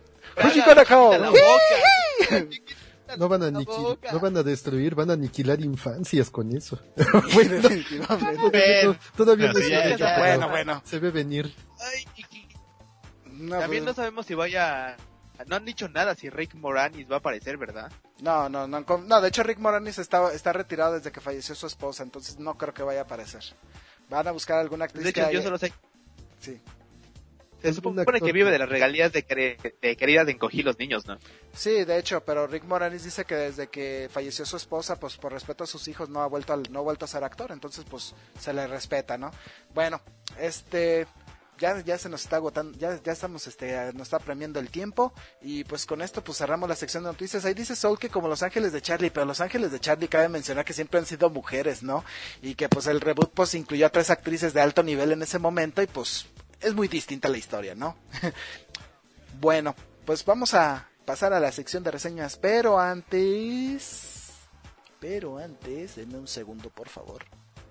No van a aniquilar, no van a destruir, van a aniquilar infancias con eso. Bueno, todavía no, todavía no sí, ya, ya, bueno, bueno. Se ve venir. Ay, no, también pues... no sabemos si vaya... No han dicho nada si Rick Moranis va a aparecer, ¿verdad? No, no, no. No, de hecho Rick Moranis está, está retirado desde que falleció su esposa, entonces no creo que vaya a aparecer. Van a buscar alguna actriz. De hecho, que yo haya... solo sé... Sí. Se supone que vive de las regalías de, quer- de queridas de encogí los niños, ¿no? Sí, de hecho, pero Rick Moranis dice que desde que falleció su esposa, pues por respeto a sus hijos no ha vuelto a, no ha vuelto a ser actor, entonces pues se le respeta, ¿no? Bueno, este ya ya se nos está agotando, ya ya estamos este nos está premiando el tiempo y pues con esto pues cerramos la sección de noticias. Ahí dice Soul que como Los Ángeles de Charlie, pero Los Ángeles de Charlie cabe mencionar que siempre han sido mujeres, ¿no? Y que pues el reboot pues incluyó a tres actrices de alto nivel en ese momento y pues es muy distinta la historia, ¿no? Bueno, pues vamos a pasar a la sección de reseñas, pero antes... Pero antes, denme un segundo, por favor.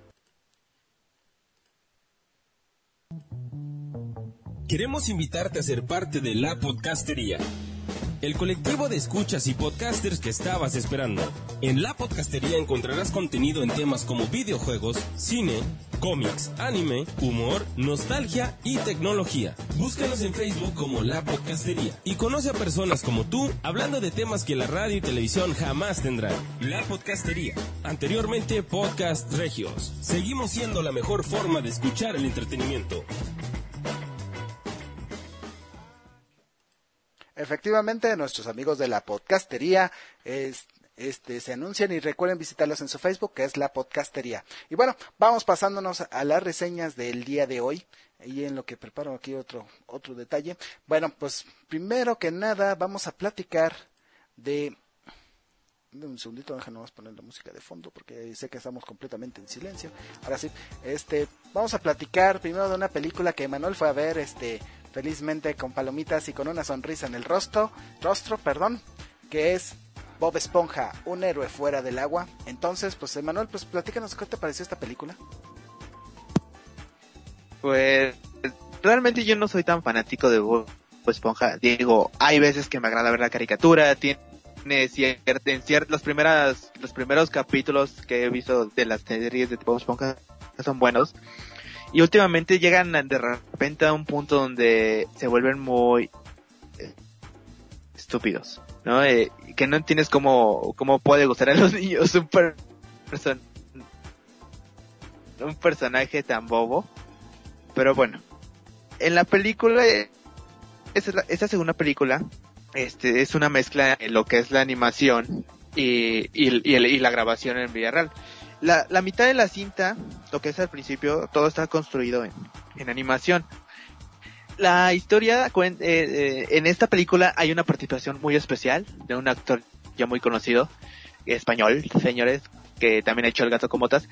Queremos invitarte a ser parte de La Podcastería, el colectivo de escuchas y podcasters que estabas esperando. En La Podcastería encontrarás contenido en temas como videojuegos, cine, cómics, anime, humor, nostalgia y tecnología. Búscanos en Facebook como La Podcastería y conoce a personas como tú hablando de temas que la radio y televisión jamás tendrán. La Podcastería, anteriormente Podcast Regios. Seguimos siendo la mejor forma de escuchar el entretenimiento. Efectivamente, nuestros amigos de La Podcastería es, este, se anuncian y recuerden visitarlos en su Facebook, que es La Podcastería. Y bueno, vamos pasándonos a las reseñas del día de hoy. Y en lo que preparo aquí otro, otro detalle. Bueno, pues primero que nada vamos a platicar de... Un segundito, déjanos poner la música de fondo porque sé que estamos completamente en silencio. Ahora sí, este, vamos a platicar primero de una película que Manuel fue a ver, este, felizmente con palomitas y con una sonrisa en el rostro, rostro, perdón, que es Bob Esponja, un héroe fuera del agua. Entonces, pues Manuel, pues platícanos qué te pareció esta película. Pues realmente yo no soy tan fanático de Bob Esponja. Digo, hay veces que me agrada ver la caricatura, tiene Cier- en ciertos los primeras los primeros capítulos que he visto de las series de Bob Esponja son buenos y últimamente llegan de repente a un punto donde se vuelven muy eh, estúpidos, ¿no? Eh, que no entiendes cómo cómo puede gustar a los niños un per- person- un personaje tan bobo, pero bueno, en la película eh, esa es la, esta segunda película. Este es una mezcla en lo que es la animación y, y, y, el, y la grabación en vida real. La, la mitad de la cinta, lo que es al principio, todo está construido en, en animación. La historia, eh, eh, en esta película hay una participación muy especial de un actor ya muy conocido, español, señores, que también ha hecho El Gato con Botas,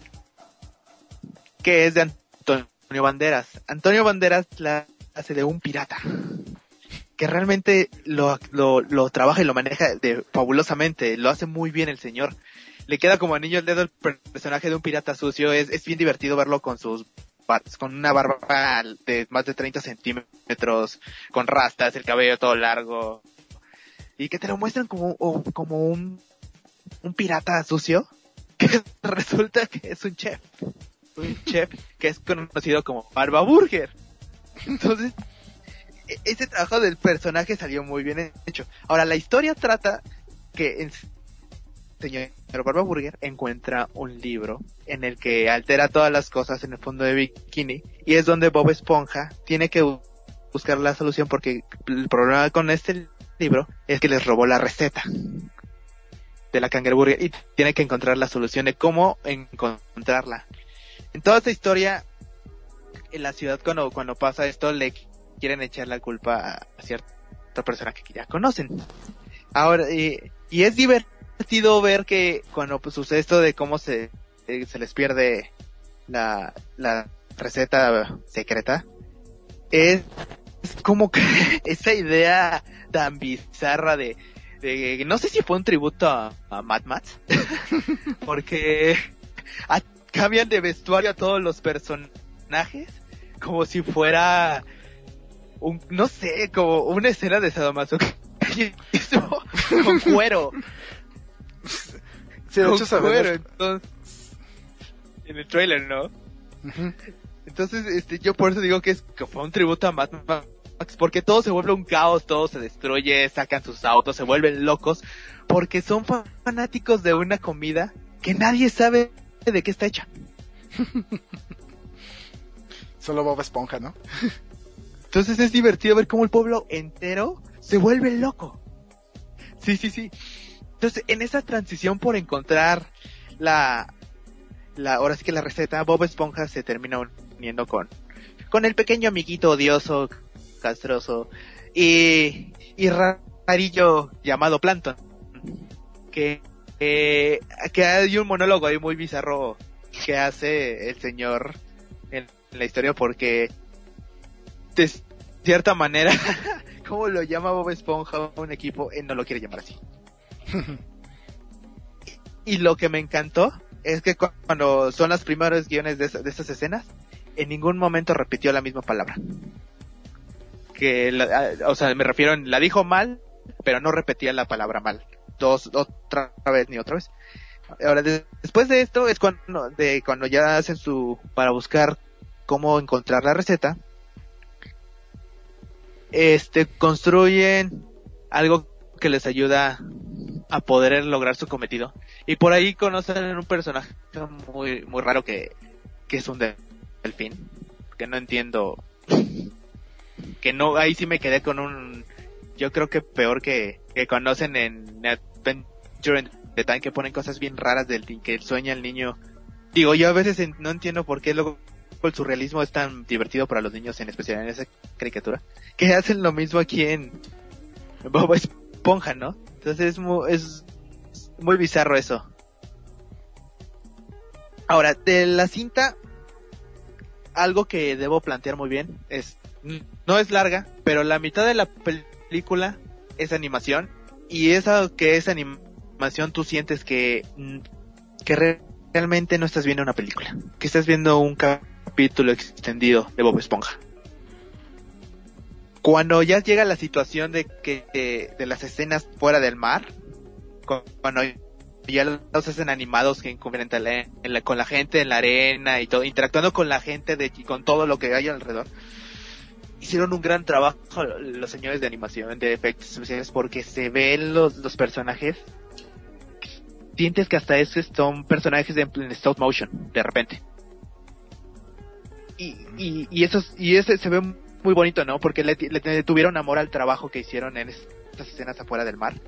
que es de Antonio Banderas. Antonio Banderas la hace de un pirata, que realmente lo, lo, lo trabaja y lo maneja de fabulosamente, lo hace muy bien el señor. Le queda como anillo al dedo el personaje de un pirata sucio, es, es bien divertido verlo con sus con una barba de más de treinta centímetros, con rastas, el cabello todo largo, y que te lo muestran como, como un, un pirata sucio, que resulta que es un chef, un chef que es conocido como Barba Burger. Entonces, ese trabajo del personaje salió muy bien hecho. Ahora, la historia trata que el señor Barba Burger encuentra un libro en el que altera todas las cosas en el fondo de bikini, y es donde Bob Esponja tiene que buscar la solución, porque el problema con este libro es que les robó la receta de la Cangreburger y tiene que encontrar la solución de cómo encontrarla. En toda esta historia, en la ciudad, cuando, cuando pasa esto, le quieren echar la culpa a cierta persona que ya conocen. Ahora, y, y es divertido ver que cuando pues, sucede esto de cómo se, eh, se les pierde la, la receta secreta, es, es como que esa idea tan bizarra de, de, no sé si fue un tributo a, a Mad Max, porque a, cambian de vestuario a todos los personajes, como si fuera un, no sé, como una escena de sadomasoquismo con cuero. Sí, de hecho, con cuero, entonces, en el trailer, ¿no? Uh-huh. Entonces, este, yo por eso digo que es que fue un tributo a Mad Max, porque todo se vuelve un caos, todo se destruye, sacan sus autos, se vuelven locos, porque son fanáticos de una comida que nadie sabe de qué está hecha. Solo Bob Esponja, ¿no? Entonces es divertido ver cómo el pueblo entero se vuelve loco. Sí, sí, sí. Entonces, en esa transición por encontrar la, la, ahora sí que la receta, Bob Esponja se termina uniendo con, con el pequeño amiguito odioso, castroso, y, y rarillo llamado Plankton. Que, eh, que hay un monólogo ahí muy bizarro que hace el señor en la historia, porque de cierta manera, ¿cómo lo llama Bob Esponja un equipo? Él no lo quiere llamar así. Y lo que me encantó es que cuando son los primeros guiones de, de estas escenas, en ningún momento repitió la misma palabra. Que, la, o sea, me refiero en, la dijo mal, pero no repetía la palabra mal. Dos, otra vez ni otra vez. Ahora, de, después de esto es cuando, de cuando ya hacen su, para buscar cómo encontrar la receta, este, construyen algo que les ayuda a poder lograr su cometido. Y por ahí conocen un personaje muy, muy raro que, que es un delfín, que no entiendo, que no, ahí sí me quedé con un, yo creo que peor que, que conocen en Adventure in the Time, que ponen cosas bien raras del que sueña el niño. Digo, yo a veces en, no entiendo por qué luego el surrealismo es tan divertido para los niños, en especial en esa caricatura, que hacen lo mismo aquí en Bob Esponja, ¿no? Entonces es muy, es muy bizarro eso. Ahora, de la cinta, algo que debo plantear muy bien es, no es larga, pero la mitad de la película es animación, y esa que es animación tú sientes que, que re- realmente no estás viendo una película, que estás viendo un capítulo extendido de Bob Esponja. Cuando ya llega la situación de que de, de las escenas fuera del mar, cuando ya los hacen animados que encubren con la gente en la arena y todo, interactuando con la gente de con todo lo que hay alrededor, hicieron un gran trabajo los señores de animación, de efectos especiales, porque se ven los, los personajes, sientes que hasta esos son personajes de, en stop motion de repente, y y y eso y ese se ve muy bonito, ¿no? Porque le, le tuvieron amor al trabajo que hicieron en estas escenas afuera del mar.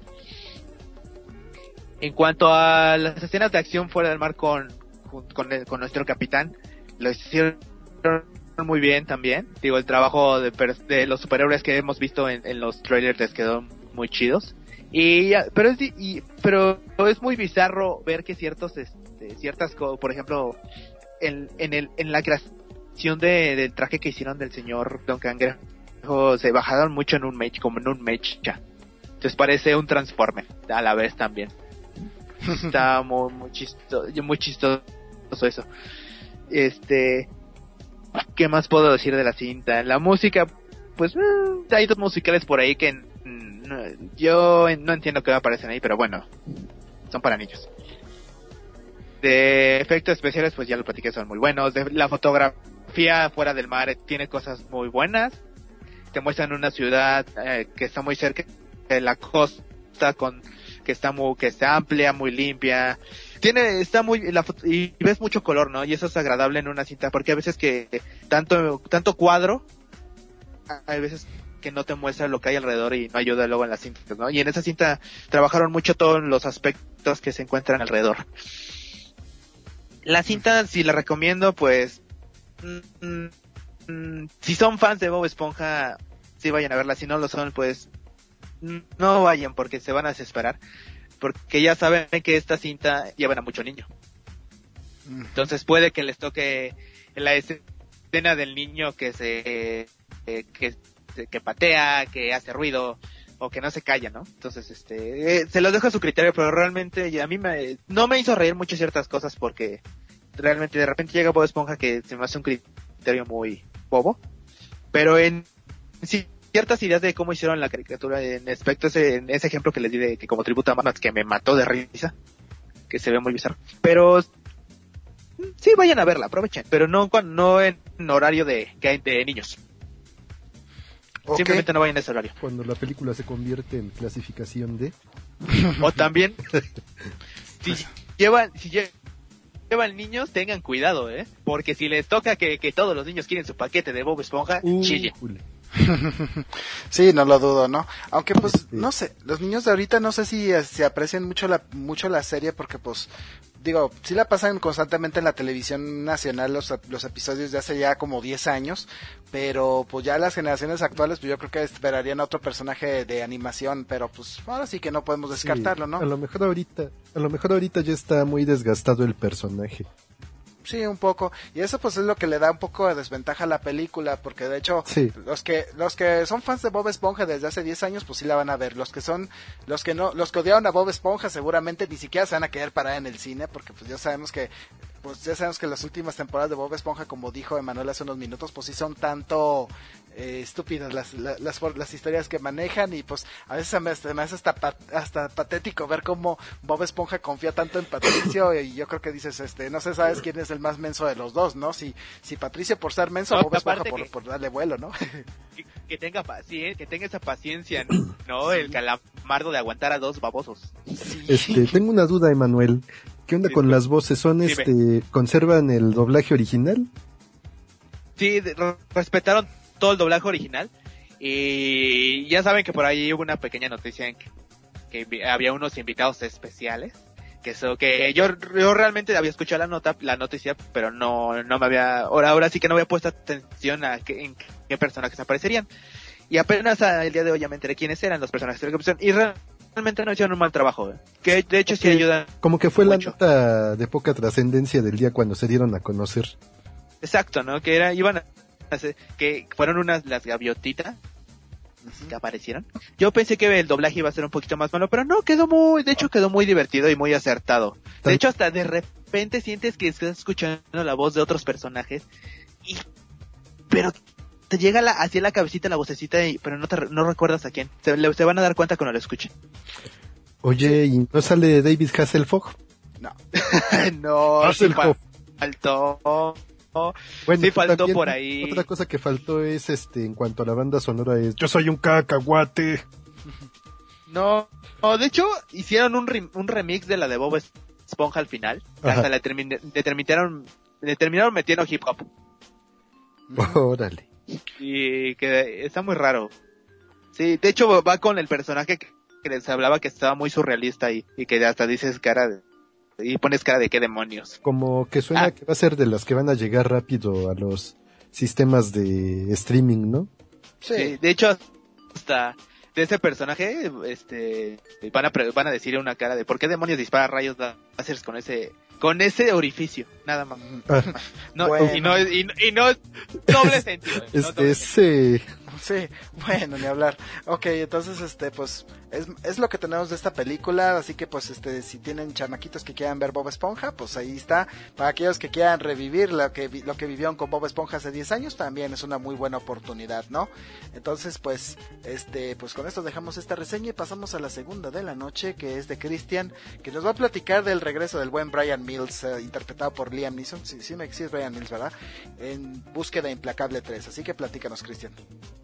En cuanto a las escenas de acción fuera del mar con con, el, con nuestro capitán, lo hicieron muy bien también. Digo, el trabajo de, de los superhéroes que hemos visto en, en los trailers les quedó muy chidos. Y pero es y, pero es muy bizarro ver que ciertos este, ciertas cosas, por ejemplo, en en el en la creación de, del traje que hicieron del señor Don Cangrejo, se bajaron mucho en un mecha, como en un mecha. Entonces parece un Transformer a la vez también. Está muy, muy chistoso, muy chistoso eso. Este, ¿qué más puedo decir de la cinta? La música, pues, eh, hay dos musicales por ahí que mm, no, yo no entiendo qué aparecen ahí, pero bueno, son para niños. De efectos especiales, pues ya lo platiqué, son muy buenos. De la fotografía fuera del mar tiene cosas muy buenas. Te muestran una ciudad eh, que está muy cerca de la costa, con que está muy, que está amplia, muy limpia. Tiene, está muy, la, y ves mucho color, ¿no? Y eso es agradable en una cinta, porque a veces que tanto, tanto cuadro, hay veces que no te muestra lo que hay alrededor y no ayuda luego en las cintas, ¿no? Y en esa cinta trabajaron mucho todos los aspectos que se encuentran alrededor. La cinta, si la recomiendo, pues, mm, mm, si son fans de Bob Esponja, sí vayan a verla. Si no lo son, pues, no vayan, porque se van a desesperar, porque ya saben que esta cinta llevan a mucho niño. Entonces puede que les toque la escena escena del niño que se eh, que, que patea, que hace ruido o que no se calla, ¿no? Entonces, este, eh, se los dejo a su criterio, pero realmente a mí me, no me hizo reír mucho ciertas cosas porque realmente de repente llega Bob Esponja que se me hace un criterio muy bobo, pero en sí, ciertas ideas de cómo hicieron la caricatura en aspecto ese, en ese ejemplo que les di de que como tributo a Mad Max, que me mató de risa, que se ve muy bizarro, pero sí vayan a verla, aprovechen, pero no no en horario de, de niños. Okay. Simplemente no vayan a ese horario. Cuando la película se convierte en clasificación D. O también, si llevan, si llevan niños, tengan cuidado, ¿eh? Porque si les toca que, que todos los niños quieren su paquete de Bob Esponja, uh, chille. Sí, no lo dudo, ¿no? Aunque pues, no sé, los niños de ahorita no sé si se aprecian mucho la, mucho la serie porque pues, digo, sí la pasan constantemente en la televisión nacional los, los episodios de hace ya como diez años, pero pues ya las generaciones actuales pues yo creo que esperarían a otro personaje de animación, pero pues ahora sí que no podemos descartarlo, ¿no? Sí, a lo mejor ahorita, a lo mejor ahorita ya está muy desgastado el personaje. Sí, un poco, y eso pues es lo que le da un poco de desventaja a la película, porque de hecho sí. los que los que son fans de Bob Esponja desde hace diez años pues sí la van a ver, los que son los que no los que odiaron a Bob Esponja seguramente ni siquiera se van a querer parar en el cine, porque pues ya sabemos que pues ya sabemos que las últimas temporadas de Bob Esponja, como dijo Emanuel hace unos minutos, pues sí son tanto eh, estúpidas las, las las las historias que manejan, y pues a veces me, me hace hasta pat, hasta patético ver cómo Bob Esponja confía tanto en Patricio, y yo creo que dices, este, no sé, sabes quién es el más menso de los dos, ¿no? Si si Patricio por ser menso, no, Bob Esponja por, que, por darle vuelo, ¿no? Que, que tenga paciencia, que tenga esa paciencia, ¿no? Sí. El calamardo de aguantar a dos babosos. Sí. Este, tengo una duda, Emanuel. ¿Qué onda sí, con las voces? ¿Son dime. este conservan el doblaje original? Sí, re- respetaron todo el doblaje original, y ya saben que por ahí hubo una pequeña noticia en que, que había unos invitados especiales, que eso que yo yo realmente había escuchado la nota la noticia, pero no no me había ahora ahora sí que no había puesto atención a qué, en qué personajes aparecerían, y apenas a, el día de hoy ya me enteré quiénes eran los personajes de la capción, y re- realmente no hicieron un mal trabajo, ¿eh? Que de hecho sí que, ayudan. Como que fue mucho. La nota de poca trascendencia del día cuando se dieron a conocer. Exacto, ¿no? Que era iban a hacer, que fueron unas las gaviotitas uh-huh. que aparecieron. Yo pensé que el doblaje iba a ser un poquito más malo, pero no, quedó muy, de hecho quedó muy divertido y muy acertado. De hecho hasta de repente sientes que estás escuchando la voz de otros personajes, y pero te llega la, hacia la cabecita la vocecita, y, pero no te no recuerdas a quién. Se, le, se van a dar cuenta cuando lo escuchen. Oye, ¿y no sale David Hasselhoff? No. no, Hasselhoff. Sí faltó. Bueno, sí faltó también, por ahí. Otra cosa que faltó es, este, en cuanto a la banda sonora, es Yo soy un cacahuate. No, no, de hecho, hicieron un, re, un remix de la de Bob Esponja al final. Ajá. Hasta le, termin, le, terminaron, le terminaron metiendo hip hop. Órale. Y que está muy raro. Sí, de hecho va con el personaje que, que les hablaba, que estaba muy surrealista, y, y que hasta dices cara de, y pones cara de qué demonios. Como que suena ah. que va a ser de las que van a llegar rápido a los sistemas de streaming, ¿no? Sí, sí, de hecho hasta de ese personaje este van a van a decir una cara de ¿por qué demonios dispara rayos láseres con ese con ese orificio? Nada más. Ah. No, bueno. y no y, y no es doble sentido. Este no doble ese sentido. Sí, bueno, ni hablar. Ok, entonces, este, pues, es, es lo que tenemos de esta película, así que, pues, este, si tienen chamaquitos que quieran ver Bob Esponja, pues ahí está. Para aquellos que quieran revivir lo que, lo que vivieron con Bob Esponja hace diez años, también es una muy buena oportunidad, ¿no? Entonces, pues, este, pues con esto dejamos esta reseña y pasamos a la segunda de la noche, que es de Christian, que nos va a platicar del regreso del buen Brian Mills, eh, interpretado por Liam Neeson. Sí, sí, sí es Brian Mills, ¿verdad? En Búsqueda Implacable tres, así que platícanos, Christian.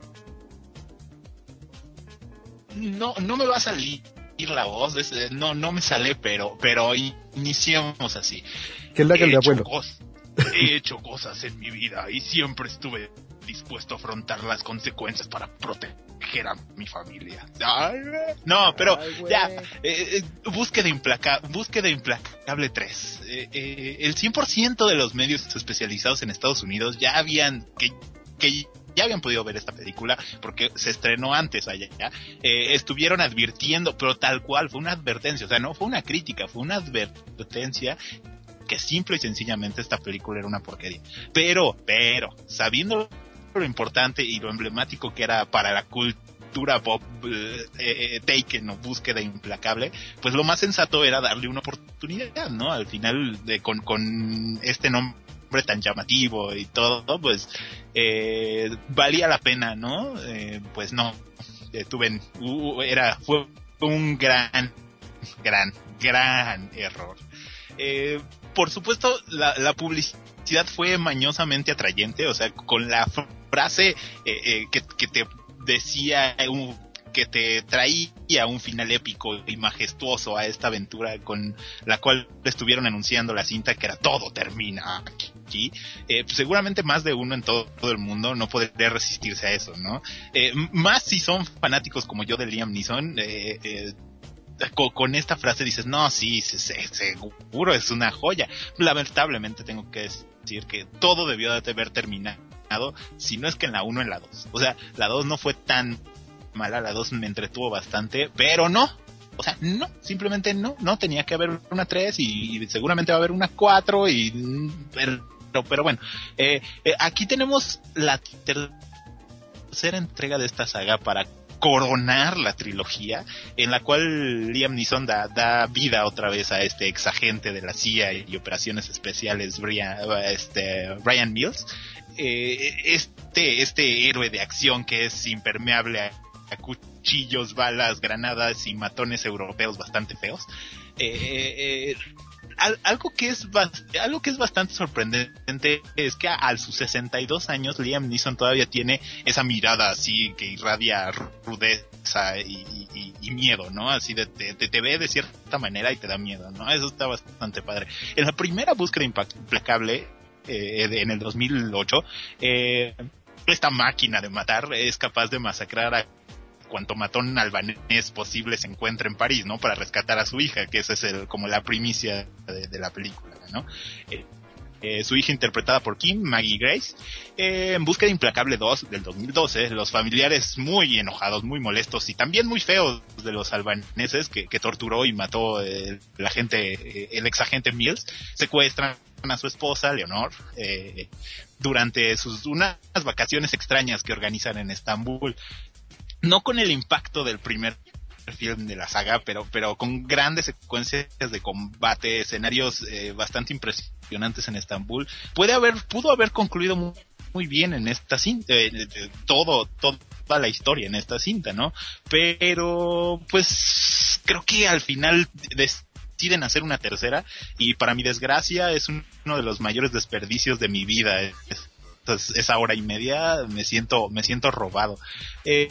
No, no me va a salir la voz, no, no me sale, pero, pero iniciamos así. Que le haga el de abuelo. Cosas, he hecho cosas en mi vida y siempre estuve dispuesto a afrontar las consecuencias para proteger a mi familia. Ay, no, pero Ay, ya, eh, búsqueda, implaca, búsqueda implacable tres. Eh, eh, el cien por ciento de los medios especializados en Estados Unidos ya habían que, que ya habían podido ver esta película porque se estrenó antes allá, eh, estuvieron advirtiendo, pero tal cual, fue una advertencia, o sea, no fue una crítica, fue una advertencia que simple y sencillamente esta película era una porquería. Pero, pero, sabiendo lo importante y lo emblemático que era para la cultura pop, eh, eh, Taken o Búsqueda Implacable, pues lo más sensato era darle una oportunidad, ¿no? Al final, de, con, con este nombre tan llamativo y todo, pues eh, valía la pena, ¿no? Eh, pues no, eh, tuve, uh, era, fue un gran, gran, gran error. Eh, por supuesto, la, la publicidad fue mañosamente atrayente, o sea, con la frase eh, eh, que, que te decía, un, que te traía un final épico y majestuoso a esta aventura con la cual estuvieron anunciando la cinta, que era todo termina aquí. Eh, pues seguramente más de uno en todo, todo el mundo no podría resistirse a eso, ¿no? Eh, más si son fanáticos como yo de Liam Neeson, eh, eh, Con, con esta frase dices, no, sí, sí, sí, seguro es una joya. Lamentablemente tengo que decir que todo debió de haber terminado, si no es que en la uno, en la dos. O sea, la dos no fue tan mala, la dos me entretuvo bastante, pero no. O sea, no, simplemente no, no, tenía que haber una tres y, y seguramente va a haber una cuatro y... Pero, pero bueno, eh, eh, aquí tenemos la tercera entrega de esta saga para coronar la trilogía, en la cual Liam Neeson da, da vida otra vez a este exagente de la C I A y operaciones especiales, Brian, este, Ryan Mills, eh, este, este héroe de acción que es impermeable a, a cuchillos, balas, granadas y matones europeos bastante feos. Eh, eh, Al, algo que es algo que es bastante sorprendente es que a, a sus sesenta y dos años Liam Neeson todavía tiene esa mirada así que irradia rudeza y, y, y miedo, ¿no? Así de, de, de te ve de cierta manera y te da miedo, ¿no? Eso está bastante padre. En la primera Búsqueda Implacable, eh, en el dos mil ocho, eh, esta máquina de matar es capaz de masacrar a cuanto matón albanés posible se encuentra en París, ¿no? Para rescatar a su hija, que esa es el, como la primicia de, de la película, ¿no? Eh, eh, su hija interpretada por Kim, Maggie Grace. Eh, en Búsqueda Implacable dos del dos mil doce, los familiares muy enojados, muy molestos y también muy feos de los albaneses que, que torturó y mató el, el agente, el ex agente Mills, secuestran a su esposa, Leonor, eh, durante sus unas vacaciones extrañas que organizan en Estambul. No con el impacto del primer film de la saga, pero pero con grandes secuencias de combate, escenarios eh, bastante impresionantes en Estambul. Puede haber, pudo haber concluido muy, muy bien en esta cinta, eh, todo, toda la historia en esta cinta, ¿no? Pero, pues, creo que al final deciden hacer una tercera y para mi desgracia es un, uno de los mayores desperdicios de mi vida. Es, esa hora y media me siento, me siento robado. Eh,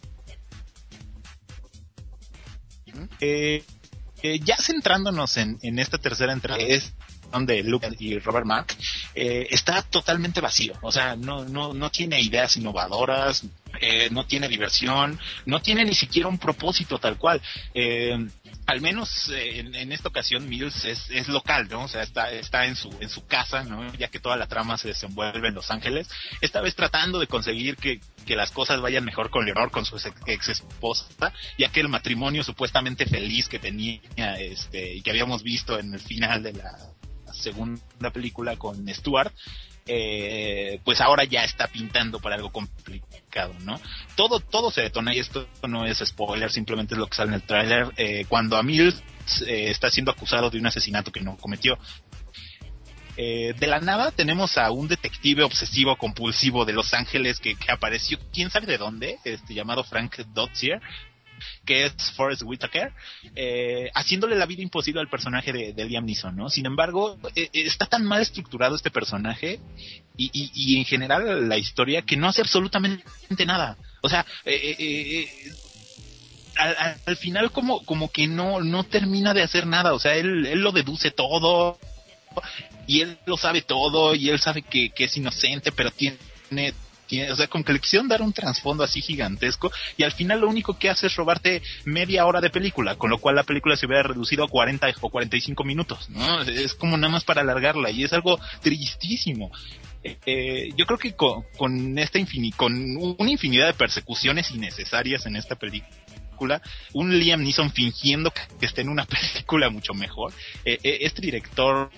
Eh, eh, ya centrándonos en, en esta tercera entrega, es donde Luke y Robert Mark eh, está totalmente vacío, o sea, no no no tiene ideas innovadoras, eh, no tiene diversión, no tiene ni siquiera un propósito tal cual. Eh, al menos eh, en, en esta ocasión Mills es, es local, ¿no? O sea, está está en su en su casa, ¿no? Ya que toda la trama se desenvuelve en Los Ángeles, esta vez tratando de conseguir que que las cosas vayan mejor con Leonor, con su ex esposa, ya que el matrimonio supuestamente feliz que tenía, este, y que habíamos visto en el final de la segunda película con Stuart, eh, pues ahora ya está pintando para algo complicado, ¿no? Todo, todo se detona, y esto no es spoiler, simplemente es lo que sale en el tráiler, eh, cuando a Mills eh, está siendo acusado de un asesinato que no cometió. Eh, de la nada tenemos a un detective obsesivo compulsivo de Los Ángeles que, que apareció, quién sabe de dónde, este llamado Frank Dozier, que es Forrest Whitaker, eh, haciéndole la vida imposible al personaje de, de Liam Neeson, ¿no? Sin embargo, eh, está tan mal estructurado este personaje y, y, y en general la historia que no hace absolutamente nada. O sea, eh, eh, eh, al, al final como, como que no, no termina de hacer nada. O sea, él, él lo deduce todo y él lo sabe todo y él sabe que, que es inocente, pero tiene, tiene, o sea, como que le quisieron dar un trasfondo así gigantesco y al final lo único que hace es robarte media hora de película, con lo cual la película se hubiera reducido a cuarenta o cuarenta y cinco minutos, ¿no? Es como nada más para alargarla y es algo tristísimo. Eh, yo creo que con, con esta infin- con una infinidad de persecuciones innecesarias en esta película, un Liam Neeson fingiendo que está en una película mucho mejor, eh, eh, este director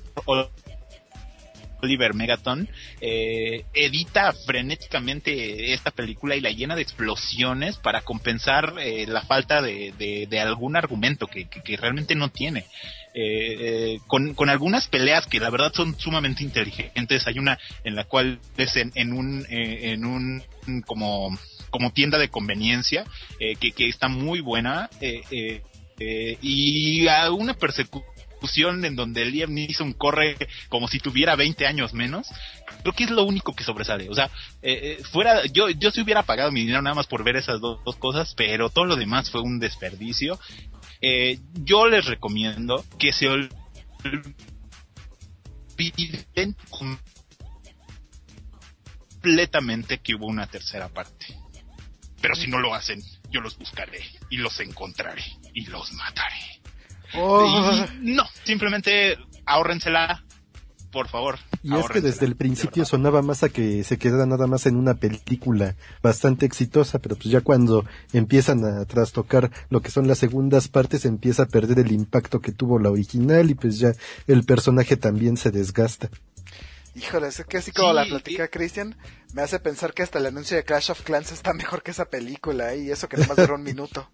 Oliver Megaton, eh, edita frenéticamente esta película y la llena de explosiones para compensar eh, la falta de, de, de algún argumento que, que, que realmente no tiene. Eh, eh, con, con algunas peleas que la verdad son sumamente inteligentes. Hay una en la cual es en, en un eh, en un como como tienda de conveniencia eh, que, que está muy buena eh, eh, eh, y a una persecución en donde Liam Neeson corre como si tuviera veinte años menos. Creo que es lo único que sobresale. O sea, eh, eh, fuera yo yo si hubiera pagado mi dinero nada más por ver esas dos, dos cosas, pero todo lo demás fue un desperdicio. Eh, yo les recomiendo que se olviden completamente que hubo una tercera parte. Pero si no lo hacen, yo los buscaré y los encontraré y los mataré. Oh. Y no, simplemente ahórrensela, por favor. Y es que desde el principio sonaba más a que se quedara nada más en una película bastante exitosa, pero pues ya cuando empiezan a trastocar lo que son las segundas partes, empieza a perder el impacto que tuvo la original y pues ya el personaje también se desgasta. Híjole, es que así como sí, la platica Christian, me hace pensar que hasta el anuncio de Clash of Clans está mejor que esa película, ¿eh? Y eso que nomás duró un minuto.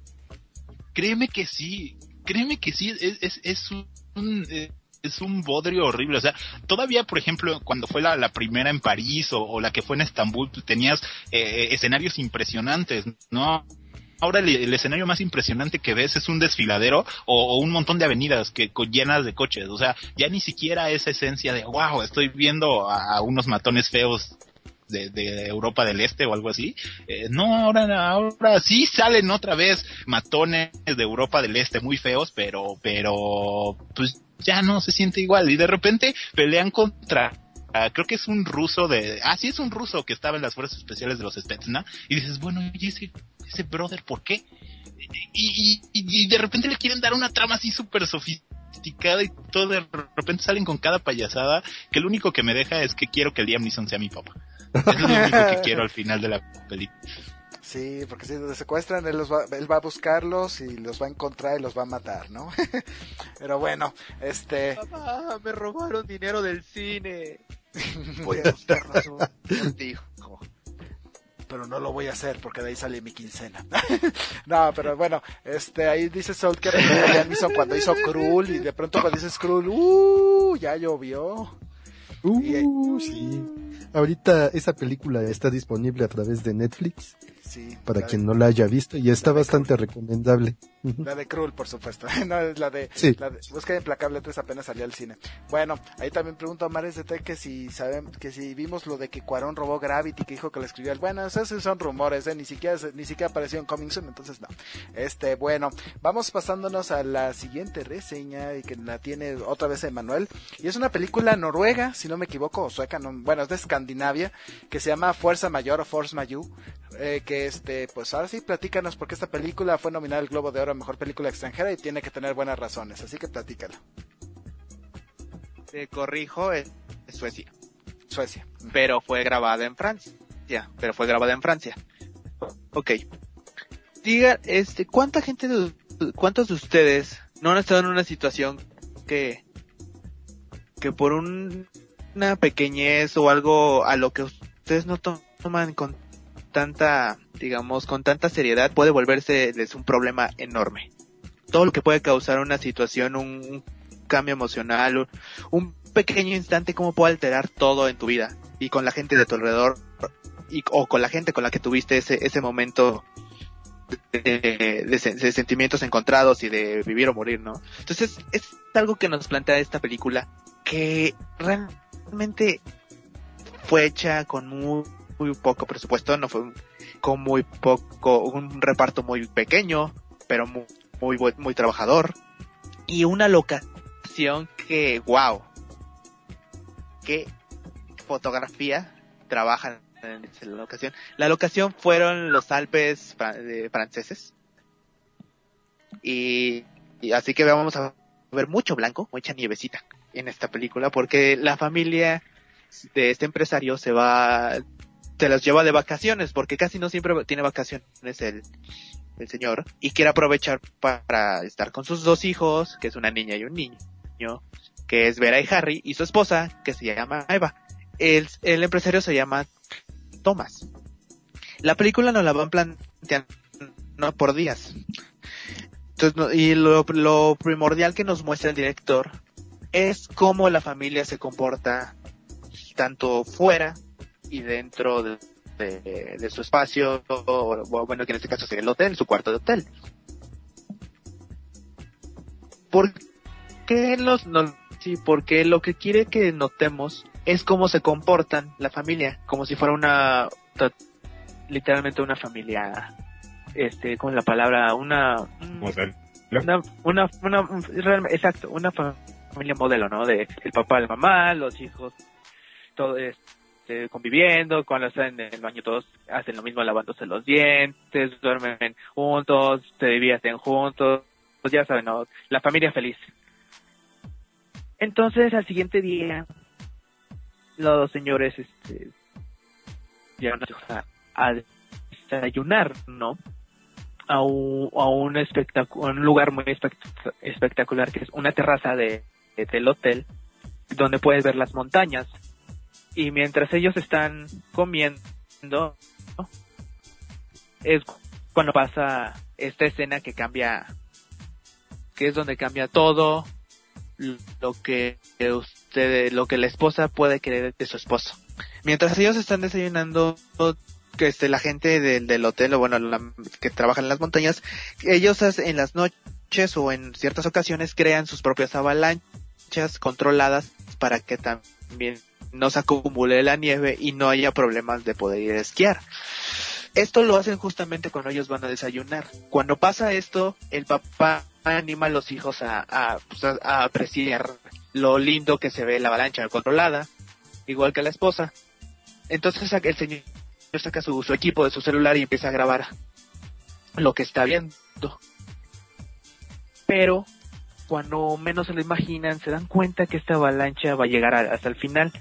Créeme que sí, créeme que sí, es, es, es un... Eh... es un bodrio horrible. O sea, todavía, por ejemplo, cuando fue la, la primera en París o, o la que fue en Estambul, tenías eh, escenarios impresionantes, ¿no? Ahora el, el escenario más impresionante que ves es un desfiladero o, o un montón de avenidas que llenas de coches. O sea, ya ni siquiera esa esencia de wow, estoy viendo a, a unos matones feos De, de Europa del Este o algo así. Eh, no, ahora, ahora sí salen otra vez matones de Europa del Este muy feos, pero, pero, pues ya no se siente igual. Y de repente pelean contra, uh, creo que es un ruso de, ah, sí es un ruso que estaba en las fuerzas especiales de los Spetsnaz. Y dices, bueno, ¿y ese, ese brother por qué? Y, y, y, y de repente le quieren dar una trama así súper sofisticada y todo, de repente salen con cada payasada que lo único que me deja es que quiero que Liam Neeson sea mi papá. Es lo único que quiero al final de la película. Sí, porque si los secuestran, él, los va, él va a buscarlos y los va a encontrar y los va a matar, ¿no? Pero bueno, este... Papá, me robaron dinero del cine. Voy a buscarlos, dijo. Pero no lo voy a hacer porque de ahí sale mi quincena. No, pero bueno, este, ahí dice Soul que Liam Neeson cuando hizo Skrull y de pronto cuando dice Skrull, uh, ya llovió. Uh, y, sí. Ahorita esa película está disponible a través de Netflix. Sí, para quien de, no la haya visto y está bastante Krull. Recomendable. La de Skrull, por supuesto. No, es la de, sí. la de Búsqueda Implacable tres apenas salió al cine. Bueno, ahí también pregunto a Mares de T que si saben, que si vimos lo de que Cuarón robó Gravity, que dijo que lo escribió él. Bueno, esos son rumores, ¿eh? Ni siquiera, ni siquiera apareció en Coming Soon, entonces no. Este, bueno, vamos pasándonos a la siguiente reseña y que la tiene otra vez Emanuel. Y es una película noruega, si no me equivoco, o sueca, no, bueno, es de Escandinavia, que se llama Fuerza Mayor o Force Majeure, eh, que este, pues ahora sí, platícanos porque esta película fue nominada al Globo de Oro a Mejor Película Extranjera y tiene que tener buenas razones, así que platícala. Te corrijo, es Suecia. Suecia. Pero fue grabada en Francia. Pero fue grabada en Francia. Ok. Diga, este, ¿cuánta gente, de, cuántos de ustedes no han estado en una situación que, que por un, una pequeñez o algo a lo que ustedes no toman con tanta, digamos, con tanta seriedad, puede volverse un problema enorme? Todo lo que puede causar una situación, un, un cambio emocional, un, un pequeño instante, cómo puede alterar todo en tu vida y con la gente de tu alrededor y, o con la gente con la que tuviste ese, ese momento de, de, de, de sentimientos encontrados y de vivir o morir, ¿no? Entonces es algo que nos plantea esta película, que realmente fue hecha con muy muy poco presupuesto, no fue con muy poco, un reparto muy pequeño, pero muy muy, muy trabajador, y una locación que, wow, qué fotografía trabajan en esa locación. La locación fueron los Alpes fran- franceses, y, y así que vamos a ver mucho blanco, mucha nievecita en esta película, porque la familia de este empresario se va, se los lleva de vacaciones, porque casi no siempre tiene vacaciones el, el señor, y quiere aprovechar para estar con sus dos hijos, que es una niña y un niño, que es Vera y Harry, y su esposa, que se llama Eva. El, el empresario se llama Thomas. La película nos la van planteando por días. Entonces, no, y lo, lo primordial que nos muestra el director es cómo la familia se comporta tanto fuera y dentro de, de, de su espacio, o, bueno, que en este caso sería el hotel, su cuarto de hotel. ¿Por qué los, no, sí, porque lo que quiere que notemos es cómo se comportan la familia, como si fuera una, literalmente una familia, este, con la palabra, una, una, una, una, una exacto, una familia modelo, ¿no? De el papá, la mamá, los hijos, todo este, conviviendo, cuando están en el baño todos hacen lo mismo lavándose los dientes, duermen juntos, se divierten juntos, pues ya saben, ¿no? La familia feliz. Entonces, al siguiente día, los dos señores, este, llegan a, a desayunar, ¿no? A un, a un espectáculo, un lugar muy espect- espectacular, que es una terraza de, de, del hotel, donde puedes ver las montañas. Y mientras ellos están comiendo, ¿no? Es cuando pasa esta escena que cambia, que es donde cambia todo lo que usted, lo que la esposa puede querer de su esposo. Mientras ellos están desayunando, que este, la gente del, del hotel, o bueno, la, que trabajan en las montañas, ellos en las noches o en ciertas ocasiones crean sus propias avalanchas controladas para que también no se acumule la nieve y no haya problemas de poder ir a esquiar. Esto lo hacen justamente cuando ellos van a desayunar. Cuando pasa esto, el papá anima a los hijos a, a, pues a, a apreciar lo lindo que se ve la avalancha controlada, igual que la esposa. Entonces el señor saca su, su equipo de su celular y empieza a grabar lo que está viendo. Pero cuando menos se lo imaginan, se dan cuenta que esta avalancha va a llegar a, hasta el final.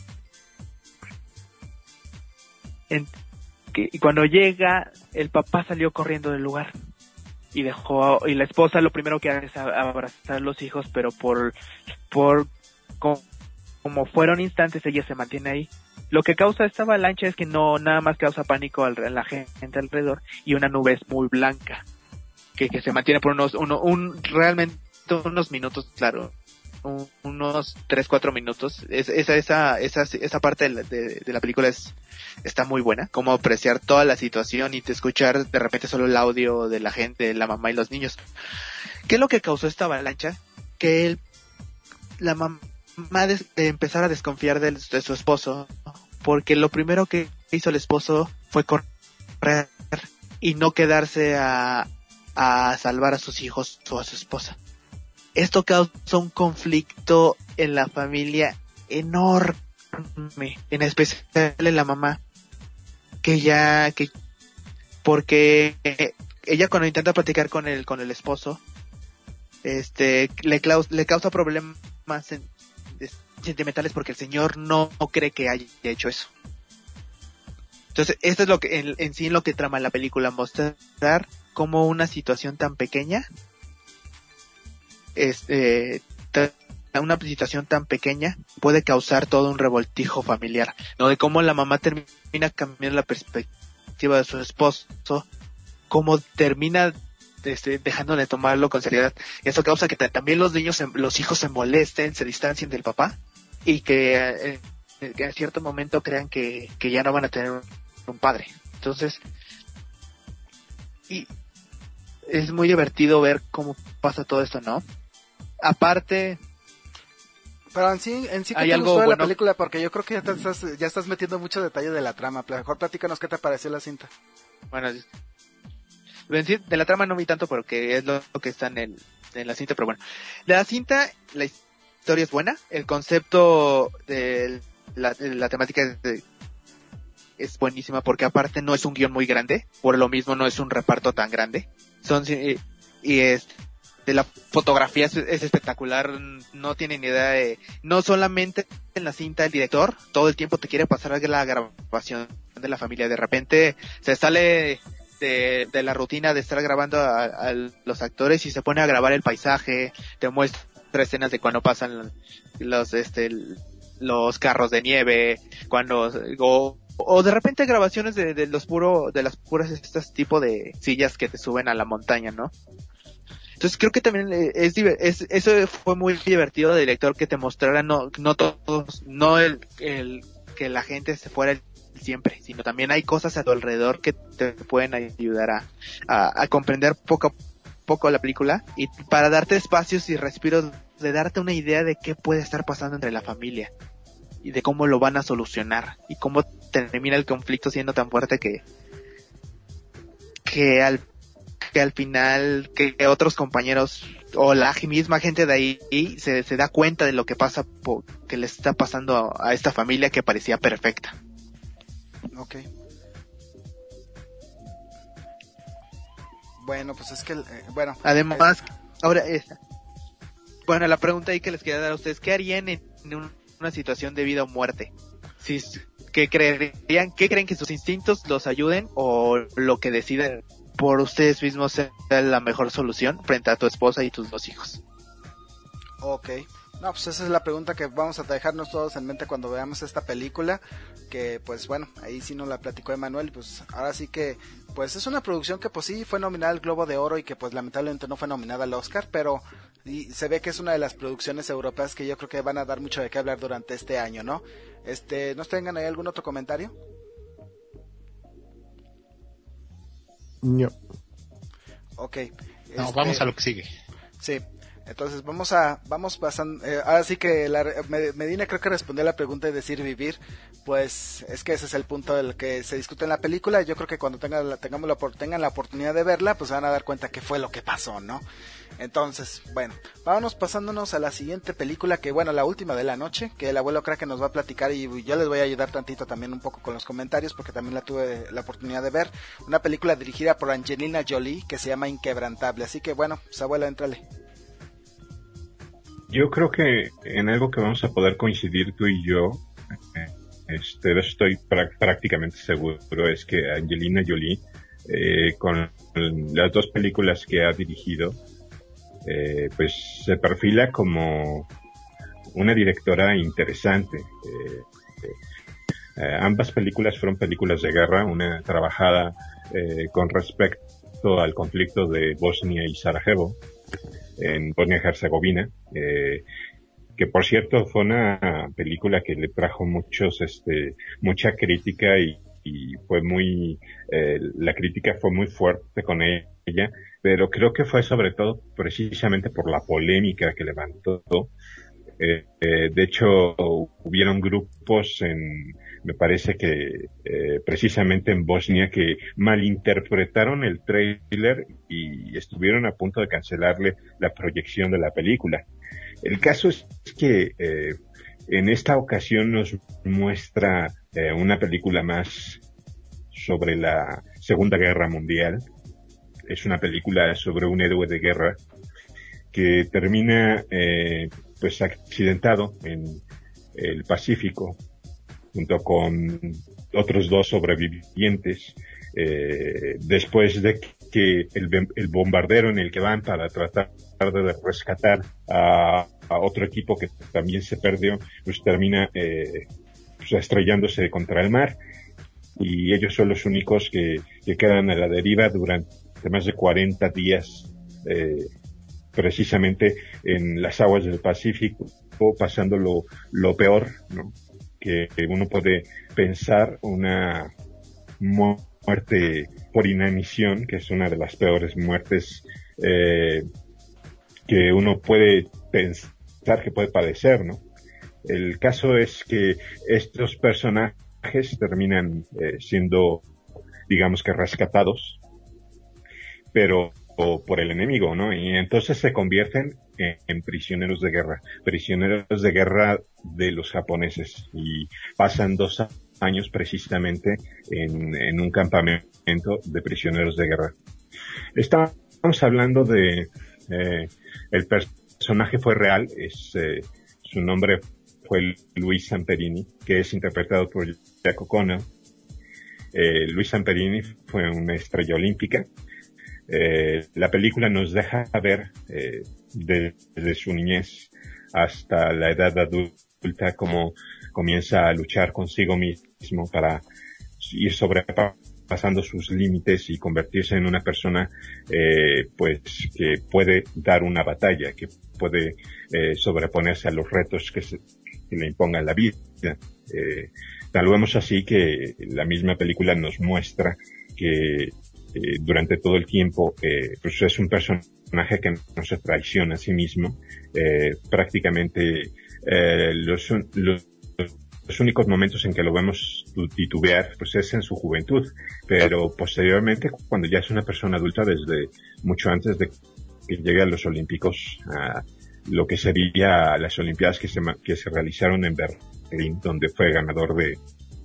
En, que, y cuando llega, el papá salió corriendo del lugar y dejó, y la esposa lo primero que hace es abrazar a los hijos, pero por por como, como fueron instantes, ella se mantiene ahí. Lo que causa esta avalancha es que no nada más causa pánico a la gente alrededor, y una nube es muy blanca que, que se mantiene por unos uno, un realmente unos minutos, claro, un, unos tres cuatro minutos. Es, esa esa esa esa parte de la, de, de la película es está muy buena, como apreciar toda la situación y te escuchar de repente solo el audio de la gente, la mamá y los niños. ¿Qué es lo que causó esta avalancha? Que él, la mamá de, de empezar a desconfiar de, de su esposo, porque lo primero que hizo el esposo fue correr y no quedarse a, a salvar a sus hijos o a su esposa. Esto causó un conflicto en la familia enorme, en especial en la mamá, que ya, que, porque ella cuando intenta platicar con el, con el esposo, este, le, claus, le causa problemas en, de, sentimentales porque el señor no, no cree que haya hecho eso. Entonces, esto es lo que, en, en sí, lo que trama la película, mostrar cómo una situación tan pequeña, este, una situación tan pequeña puede causar todo un revoltijo familiar, ¿no? De cómo la mamá termina cambiando la perspectiva de su esposo, cómo termina este, dejando de tomarlo con seriedad. Eso causa que t- también los niños, los hijos se molesten, se distancien del papá y que, eh, que a cierto momento crean que, que ya no van a tener un, un padre. Entonces, y es muy divertido ver cómo pasa todo esto, ¿no? Aparte, pero en sí, en sí ¿qué hay te algo gustó de bueno? la película? Porque yo creo que ya, te estás, ya estás metiendo mucho detalle de la trama. Mejor platícanos qué te pareció la cinta. Bueno, de la trama no vi tanto porque es lo que está en, el, en la cinta, pero bueno. La cinta, la historia es buena, el concepto de la, de la temática es, de, es buenísima porque aparte no es un guión muy grande, por lo mismo no es un reparto tan grande. Son y, y es... de la fotografía es, es espectacular, no tienen ni idea de, no solamente en la cinta el director todo el tiempo te quiere pasar la grabación de la familia, de repente se sale de, de la rutina de estar grabando a, a los actores y se pone a grabar el paisaje, te muestra escenas de cuando pasan los, este, los carros de nieve, cuando, o, o de repente grabaciones de, de los puro, de las puras, estas tipo de sillas que te suben a la montaña, ¿no? Entonces creo que también es, es eso fue muy divertido del director, que te mostrara no, no todos, no el, el, que la gente se fuera siempre, sino también hay cosas a tu alrededor que te pueden ayudar a, a, a comprender poco a poco la película, y para darte espacios y respiros, de darte una idea de qué puede estar pasando entre la familia y de cómo lo van a solucionar y cómo termina el conflicto siendo tan fuerte que que al que al final que otros compañeros o la misma gente de ahí se, se da cuenta de lo que pasa po, que le está pasando a, a esta familia que parecía perfecta. Okay. Bueno, pues es que, eh, bueno. Además, es... ahora, esta. Bueno, la pregunta ahí que les quería dar a ustedes, ¿qué harían en, en un, una situación de vida o muerte? Si, ¿qué creerían, qué creen que sus instintos los ayuden o lo que deciden por ustedes mismos sea la mejor solución frente a tu esposa y tus dos hijos? Okay. No, pues esa es la pregunta que vamos a dejarnos todos en mente cuando veamos esta película, que pues bueno, ahí sí nos la platicó Emanuel, pues ahora sí que pues es una producción que pues sí fue nominada al Globo de Oro y que pues lamentablemente no fue nominada al Oscar, pero y se ve que es una de las producciones europeas que yo creo que van a dar mucho de qué hablar durante este año, ¿no? Este, ¿nos tengan ahí algún otro comentario? No. Ok. No, este, vamos a lo que sigue. Sí. Entonces vamos a, vamos pasando, eh, ahora sí que la, Medina creo que respondió a la pregunta de decir vivir, pues es que ese es el punto del que se discute en la película. Yo creo que cuando tengan la, tengamos la, tengan la oportunidad de verla, pues se van a dar cuenta qué fue lo que pasó, ¿no? Entonces, bueno, vámonos pasándonos a la siguiente película, que bueno, la última de la noche, que el abuelo Kraken nos va a platicar y yo les voy a ayudar tantito también un poco con los comentarios, porque también la tuve la oportunidad de ver. Una película dirigida por Angelina Jolie, que se llama Inquebrantable, así que bueno, pues abuelo, éntrale. Yo creo que en algo que vamos a poder coincidir tú y yo, este, estoy pr- prácticamente seguro, es que Angelina Jolie, eh, con las dos películas que ha dirigido, eh, pues se perfila como una directora interesante. Eh, eh, ambas películas fueron películas de guerra, una trabajada eh, con respecto al conflicto de Bosnia y Sarajevo, en Bosnia-Herzegovina, eh, que por cierto fue una película que le trajo muchos, este, mucha crítica y, y fue muy, eh, la crítica fue muy fuerte con ella, pero creo que fue sobre todo precisamente por la polémica que levantó. Eh, eh, de hecho, hubieron grupos en, me parece que eh, precisamente en Bosnia, que malinterpretaron el tráiler y estuvieron a punto de cancelarle la proyección de la película. El caso es que eh, en esta ocasión nos muestra eh, una película más sobre la Segunda Guerra Mundial. Es una película sobre un héroe de guerra que termina eh, pues accidentado en el Pacífico junto con otros dos sobrevivientes, eh, después de que el, el bombardero en el que van para tratar de rescatar a, a otro equipo que también se perdió, pues termina eh, pues estrellándose contra el mar, y ellos son los únicos que, que quedan a la deriva durante más de cuarenta días, eh, precisamente en las aguas del Pacífico, pasando lo, lo peor, ¿no?, que uno puede pensar, una muerte por inanición, que es una de las peores muertes eh, que uno puede pensar que puede padecer, ¿no? El caso es que estos personajes terminan eh, siendo, digamos que rescatados, pero o por el enemigo, ¿no? Y entonces se convierten en, en prisioneros de guerra, prisioneros de guerra de los japoneses, y pasan dos años precisamente en, en un campamento de prisioneros de guerra. Estamos hablando de, eh, el personaje fue real, es, eh, su nombre fue Luis Zamperini, que es interpretado por Jack O'Connell. Eh, Luis Zamperini fue una estrella olímpica. Eh, la película nos deja ver eh, de, desde su niñez hasta la edad adulta, cómo comienza a luchar consigo mismo para ir sobrepasando sus límites y convertirse en una persona eh, pues que puede dar una batalla, que puede eh, sobreponerse a los retos que, se, que le imponga la vida. Eh, tal vemos así que la misma película nos muestra que eh, durante todo el tiempo eh, pues es un personaje que no se traiciona a sí mismo. Eh, prácticamente eh, los, los Los únicos momentos en que lo vemos titubear, pues es en su juventud, pero posteriormente, cuando ya es una persona adulta, desde mucho antes de que llegue a los Olímpicos, a lo que sería las Olimpiadas que se, que se realizaron en Berlín, donde fue ganador de,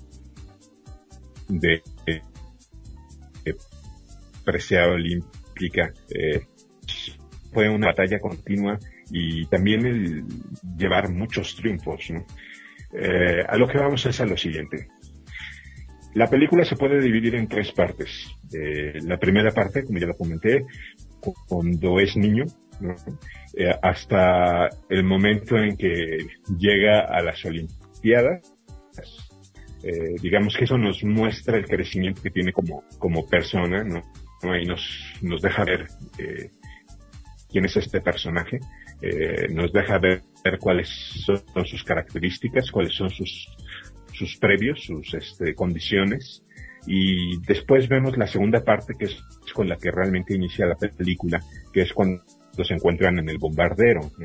de, de, de presea olímpica, eh, fue una batalla continua y también el llevar muchos triunfos, ¿no? Eh, a lo que vamos es a lo siguiente. La película se puede dividir en tres partes. Eh, la primera parte, como ya lo comenté, cuando es niño, ¿no? eh, hasta el momento en que llega a las Olimpiadas. Eh, digamos que eso nos muestra el crecimiento que tiene como, como persona, ¿no? Y nos, nos deja ver eh, quién es este personaje. Eh, nos deja ver, ver cuáles son sus características, cuáles son sus, sus previos, sus este, condiciones, y después vemos la segunda parte, que es con la que realmente inicia la película, que es cuando se encuentran en el bombardero, ¿no?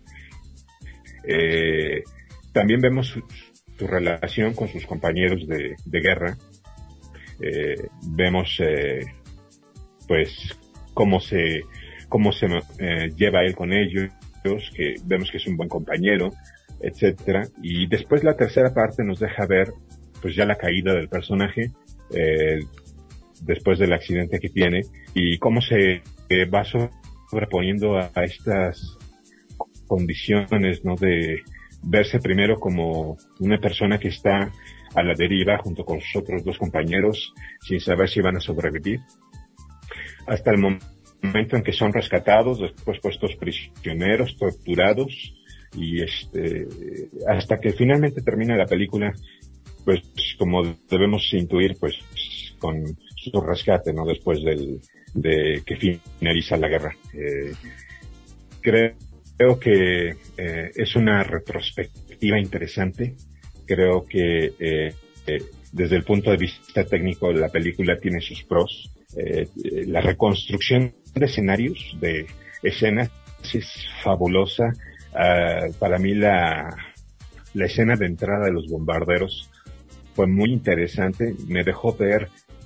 Eh, también vemos su, su relación con sus compañeros de, de guerra. Eh, vemos eh, pues cómo se cómo se eh, lleva él con ellos, que vemos que es un buen compañero, etcétera. Y después la tercera parte nos deja ver pues ya la caída del personaje eh, después del accidente que tiene y cómo se eh, va sobreponiendo a, a estas condiciones, ¿no? De verse primero como una persona que está a la deriva junto con sus otros dos compañeros sin saber si van a sobrevivir, hasta el momento momento en que son rescatados, después puestos prisioneros, torturados, y este, hasta que finalmente termina la película, pues como debemos intuir, pues con su rescate, ¿no? Después del, de que finaliza la guerra. Eh, creo, creo que eh, es una retrospectiva interesante. Creo que eh, eh, desde el punto de vista técnico la película tiene sus pros. Eh, la reconstrucción de escenarios, de escenas, es fabulosa. Uh, para mí la, la escena de entrada de los bombarderos fue muy interesante. Me dejó ver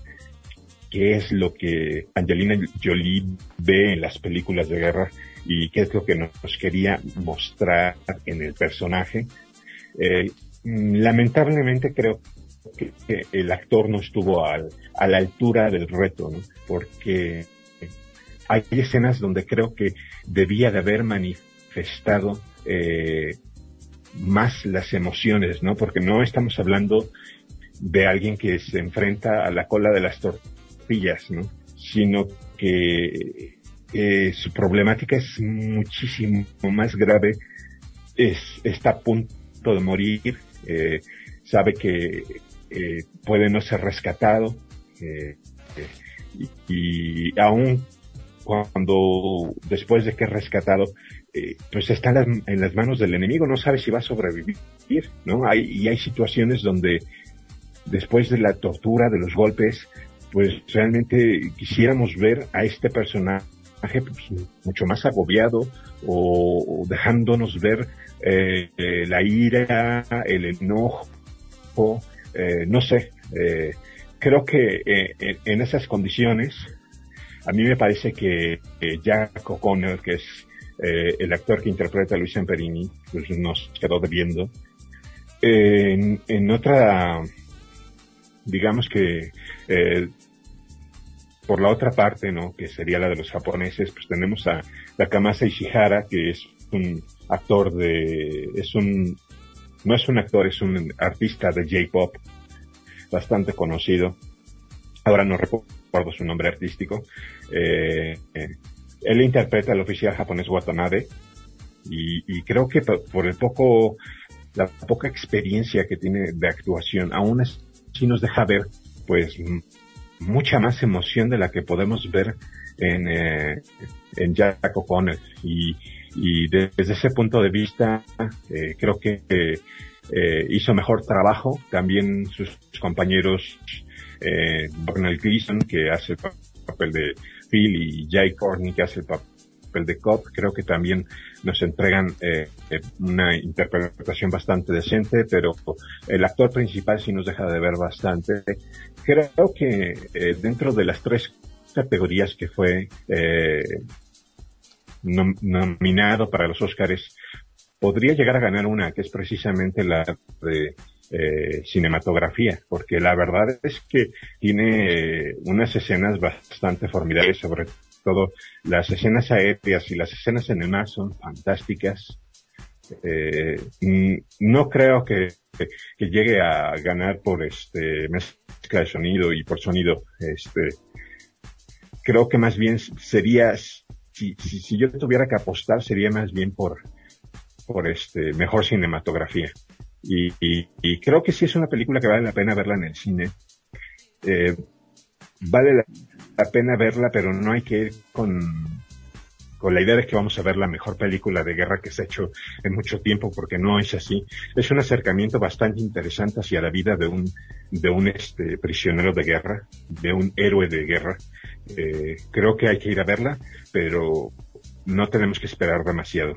qué es lo que Angelina Jolie ve en las películas de guerra y qué es lo que nos quería mostrar en el personaje. Eh, lamentablemente creo que el actor no estuvo al, a la altura del reto, ¿no? Porque hay escenas donde creo que debía de haber manifestado eh, más las emociones, ¿no? Porque no estamos hablando de alguien que se enfrenta a la cola de las tortillas, ¿no? Sino que eh, su problemática es muchísimo más grave. Es, está a punto de morir, eh, sabe que eh, puede no ser rescatado, eh, eh, y, y aún cuando después de que es rescatado, eh, pues está en las, en las manos del enemigo, no sabe si va a sobrevivir, ¿no? Hay, y hay situaciones donde después de la tortura, de los golpes, pues realmente quisiéramos ver a este personaje pues, mucho más agobiado o, o dejándonos ver eh, eh, la ira, el enojo, eh, no sé, eh, creo que eh, en esas condiciones a mí me parece que eh, Jack O'Connor, que es eh, el actor que interpreta a Luis Zamperini, pues nos quedó debiendo. Eh, en, en otra, digamos que eh, por la otra parte, ¿no? Que sería la de los japoneses, pues tenemos a Takamasa Ishihara, que es un actor de, es un, no es un actor, es un artista de J-pop bastante conocido. Ahora no recuerdo su nombre artístico. Eh, eh, él interpreta al oficial japonés Watanabe y, y creo que por, por el poco, la poca experiencia que tiene de actuación, aún así nos deja ver, pues, m- mucha más emoción de la que podemos ver en, eh, en Jack O'Connell. Y, y de, desde ese punto de vista, eh, creo que eh, eh, hizo mejor trabajo. También sus, sus compañeros, eh, Bernal Gleeson, que hace el papel de Phil, y Jai Courtney, que hace el papel de Cobb, creo que también nos entregan eh, una interpretación bastante decente, pero el actor principal sí nos deja de ver bastante. Creo que eh, dentro de las tres categorías que fue eh, nom- nominado para los Óscares, podría llegar a ganar una, que es precisamente la de eh, cinematografía, porque la verdad es que tiene eh, unas escenas bastante formidables, sobre todo las escenas aéreas y las escenas en el mar son fantásticas. Eh, no creo que, que llegue a ganar por este mezcla de sonido y por sonido. Este, creo que más bien sería, si, si, si yo tuviera que apostar, sería más bien por, por este mejor cinematografía. Y, y, y creo que sí es una película que vale la pena verla en el cine. Eh, vale la, la pena verla, pero no hay que ir con, con la idea de que vamos a ver la mejor película de guerra que se ha hecho en mucho tiempo, porque no es así. Es un acercamiento bastante interesante hacia la vida de un, de un este prisionero de guerra, de un héroe de guerra. Eh, creo que hay que ir a verla, pero no tenemos que esperar demasiado.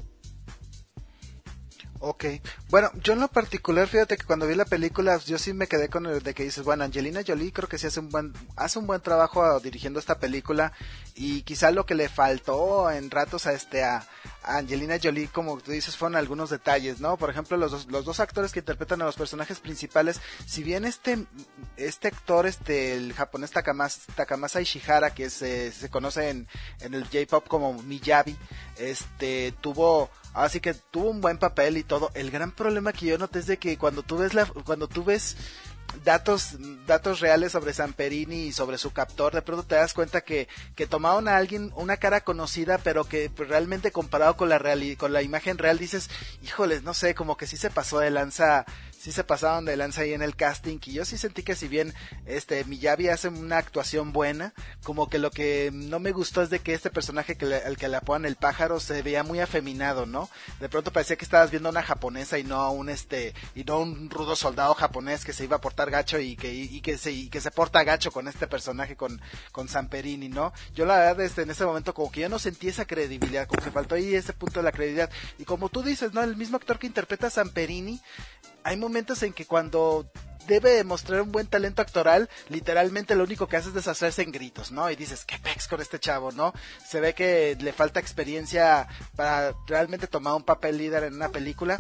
Ok, bueno, yo en lo particular, fíjate que cuando vi la película, yo sí me quedé con el de que dices, bueno, Angelina Jolie creo que sí hace un buen, hace un buen trabajo dirigiendo esta película, y quizá lo que le faltó en ratos a este, a, a Angelina Jolie, como tú dices, fueron algunos detalles, ¿no? Por ejemplo, los dos, los dos actores que interpretan a los personajes principales, si bien este, este actor, este, el japonés Takamasa, Takamasa Ishihara, que se, se conoce en, en el J-Pop como Miyabi, este, tuvo, así que tuvo un buen papel y todo. El gran problema que yo noté es de que cuando tú ves la, cuando tú ves datos, datos reales sobre Samperini y sobre su captor, de pronto te das cuenta que, que tomaron a alguien, una cara conocida, pero que pues, realmente comparado con la real, con la imagen real dices, híjoles, no sé, como que sí se pasó de lanza, sí se pasaron de lanza ahí en el casting, y yo sí sentí que si bien este Miyabi hace una actuación buena, como que lo que no me gustó es de que este personaje que le, al que le apodan el pájaro se veía muy afeminado, ¿no? De pronto parecía que estabas viendo a una japonesa y no a un este, y no un rudo soldado japonés que se iba a portar gacho y que, y que se, y que se porta gacho con este personaje, con, con Samperini, ¿no? Yo la verdad este, en ese momento como que yo no sentí esa credibilidad, como que faltó ahí ese punto de la credibilidad, y como tú dices, ¿no? El mismo actor que interpreta a Samperini, hay momentos en que cuando debe demostrar un buen talento actoral, literalmente lo único que hace es deshacerse en gritos, ¿no? Y dices, qué pex con este chavo, ¿no? Se ve que le falta experiencia para realmente tomar un papel líder en una película.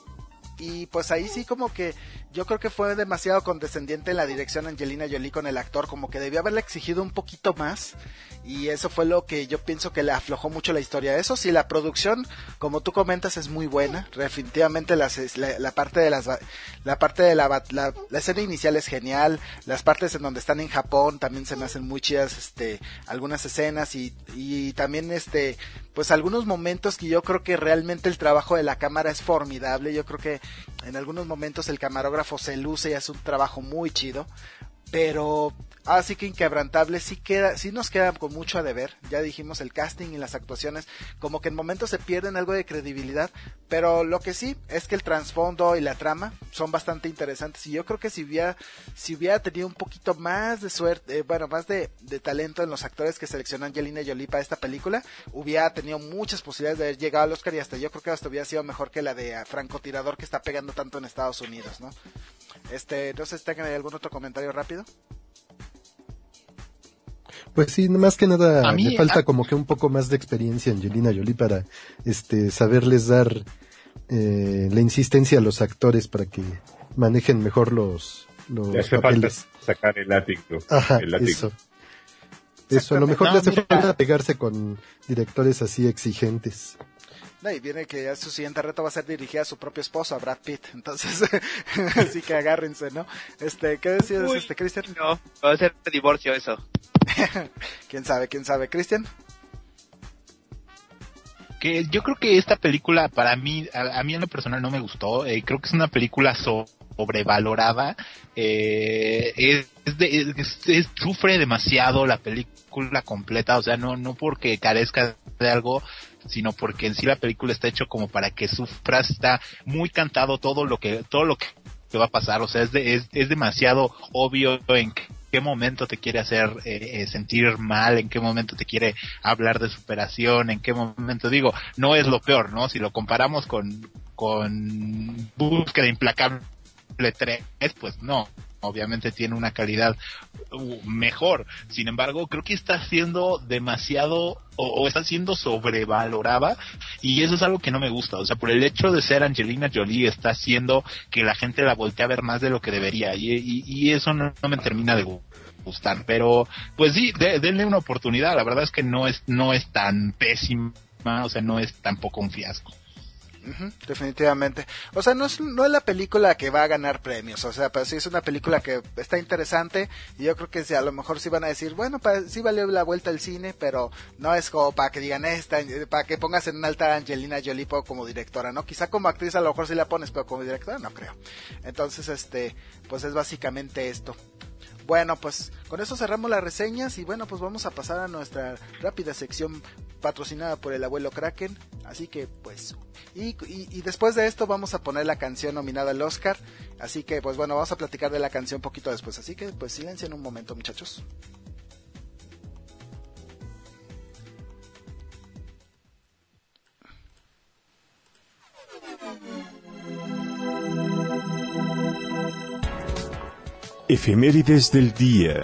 Y pues ahí sí como que yo creo que fue demasiado condescendiente en la dirección Angelina Jolie con el actor, como que debió haberle exigido un poquito más, y eso fue lo que yo pienso que le aflojó mucho la historia. Eso sí, la producción, como tú comentas, es muy buena, definitivamente las, la, la parte de las la parte de la, la la escena inicial es genial, las partes en donde están en Japón también se me hacen muy chidas, este algunas escenas, y, y también este pues algunos momentos que yo creo que realmente el trabajo de la cámara es formidable. Yo creo que en algunos momentos el camarógrafo se luce y hace un trabajo muy chido, pero así que Inquebrantable sí queda, sí nos queda con mucho a deber. Ya dijimos, el casting y las actuaciones como que en momentos se pierden algo de credibilidad, pero lo que sí es que el trasfondo y la trama son bastante interesantes, y yo creo que si hubiera, si hubiera tenido un poquito más de suerte, eh, bueno, más de, de talento en los actores que seleccionó Angelina Jolie para esta película, hubiera tenido muchas posibilidades de haber llegado al Oscar, y hasta yo creo que hasta hubiera sido mejor que la de Francotirador, que está pegando tanto en Estados Unidos, ¿no? Este, no sé si tengan algún otro comentario rápido. Pues sí, más que nada A mí, le falta a... como que un poco más de experiencia a Angelina Jolie para este saberles dar eh, la insistencia a los actores para que manejen mejor los, los le hace papeles. Falta sacar el látigo. Ajá, el látigo. eso. Eso, a lo mejor no, le hace mira. falta pegarse con directores así exigentes. No, y viene que ya su siguiente reto va a ser dirigir a su propio esposo, a Brad Pitt. Entonces, así que agárrense, ¿no? Este, ¿qué decías, Uy, este, Cristian? No, va a ser de divorcio eso. ¿Quién sabe, quién sabe? ¿Cristian? que yo creo que esta película para mí, a, a mí en lo personal no me gustó. Eh, creo que es una película sobrevalorada. Eh, es, es de, es, es, sufre demasiado la película completa, o sea, no no porque carezca de algo, sino porque en sí la película está hecho como para que sufras. Está muy cantado todo lo que todo lo que va a pasar, o sea, es de, es, es demasiado obvio en qué, qué momento te quiere hacer eh, sentir mal, en qué momento te quiere hablar de superación, en qué momento, digo, no es lo peor, ¿no? Si lo comparamos con con Búsqueda Implacable tres, pues no, obviamente tiene una calidad uh, mejor. Sin embargo, creo que está siendo demasiado o, o está siendo sobrevalorada, y eso es algo que no me gusta. O sea, por el hecho de ser Angelina Jolie está haciendo que la gente la voltee a ver más de lo que debería, y, y, y eso no, no me termina de gustar. Pero pues sí, de, denle una oportunidad. La verdad es que no es no es tan pésima, o sea, no es tampoco un fiasco. Uh-huh, definitivamente. O sea, no es, no es la película que va a ganar premios, o sea, pero sí es una película que está interesante, y yo creo que sí, a lo mejor sí van a decir, bueno, pa, sí valió la vuelta al cine, pero no es como para que digan esta, para que pongas en alta a Angelina Jolie como directora, ¿no? Quizá como actriz a lo mejor sí la pones, pero como directora no creo. Entonces, este, pues es básicamente esto. Bueno, pues con eso cerramos las reseñas, y bueno, pues vamos a pasar a nuestra rápida sección patrocinada por el abuelo Kraken. Así que pues y, y, y después de esto vamos a poner la canción nominada al Oscar. Así que pues bueno, vamos a platicar de la canción un poquito después. Así que pues silencien un momento, muchachos. Efemérides del día.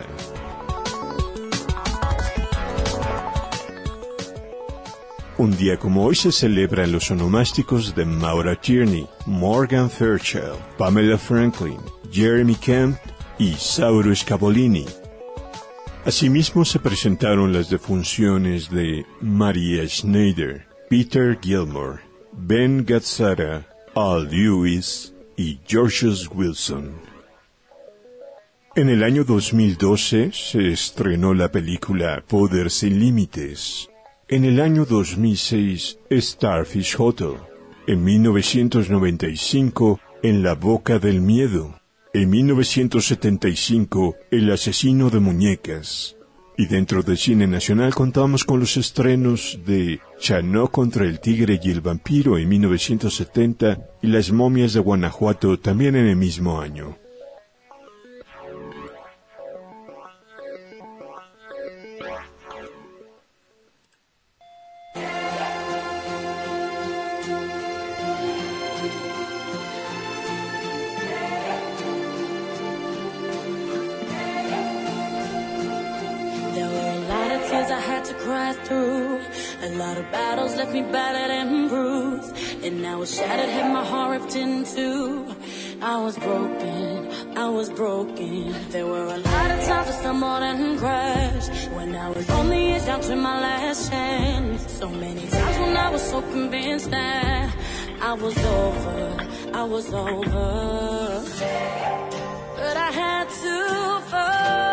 Un día como hoy se celebran los onomásticos de Maura Tierney, Morgan Fairchild, Pamela Franklin, Jeremy Camp y Sauro Scavolini. Asimismo se presentaron las defunciones de Maria Schneider, Peter Gilmore, Ben Gazzara, Al Lewis y Georgios Wilson. En el año dos mil doce se estrenó la película Poder sin Límites. En el año dos mil seis, Starfish Hotel. En mil novecientos noventa y cinco, En la Boca del Miedo. En mil novecientos setenta y cinco, El Asesino de Muñecas. Y dentro del cine nacional contamos con los estrenos de Chanó contra el Tigre y el Vampiro en mil novecientos setenta y Las Momias de Guanajuato también en el mismo año. A lot of battles left me battered and bruised, and I was shattered, had my heart ripped in two. I was broken, I was broken. There were a lot of times I stumbled and crashed, when I was on the edge down to my last chance. So many times when I was so convinced that I was over, I was over, but I had to fall.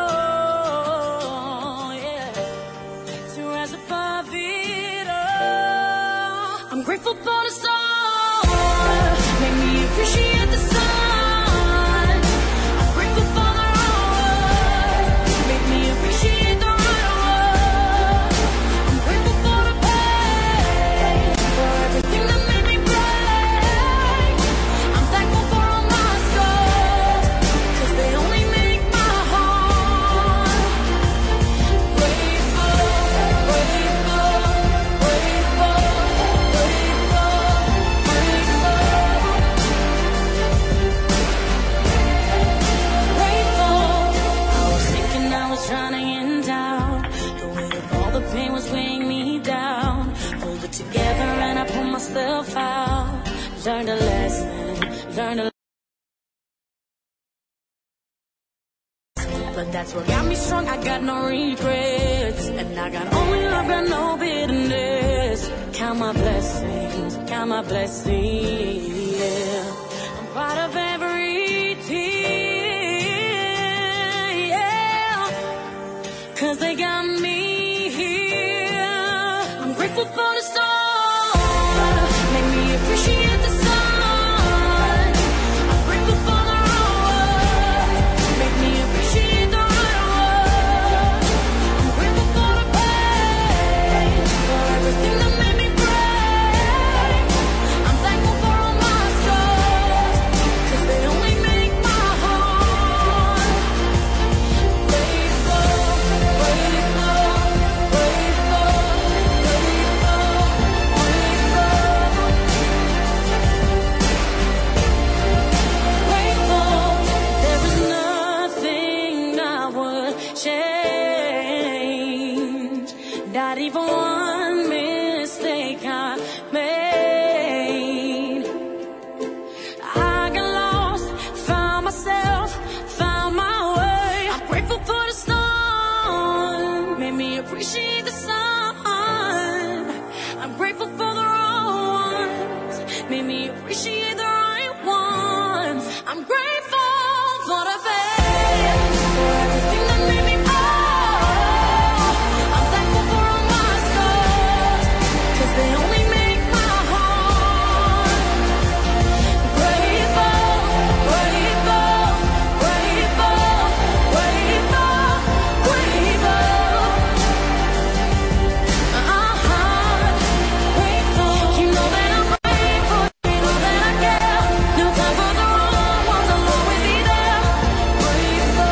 Grateful for the storm, made me appreciate the sun. I'm grateful for the road, made me appreciate the road. I'm grateful for the pain, for everything that made me brave. I'm thankful for all my scars, 'cause they only make my heart grateful, grateful, grateful. Drowning in doubt, the weight of all the pain was weighing me down. Hold it together and I pulled myself out. Learned a lesson, learned a lesson. But that's what got me strong, I got no regrets. And I got only love, got no bitterness. Count my blessings, count my blessings, yeah. I'm proud of every tear. 'Cause they got me here. I'm grateful for the stars. not even one mistake I made. I got lost, found myself, found my way. I'm grateful for the storm, made me appreciate the sun. I'm grateful for the wrong ones, made me appreciate the right ones. I'm grateful for the bad, for everything that made me fall. I'm thankful for all my scars, 'cause they only make my heart grateful, grateful, grateful, grateful, grateful. Uh-huh, grateful. You know that I'm grateful, you know that I care. No time for the wrong ones, I'll always be there. Grateful.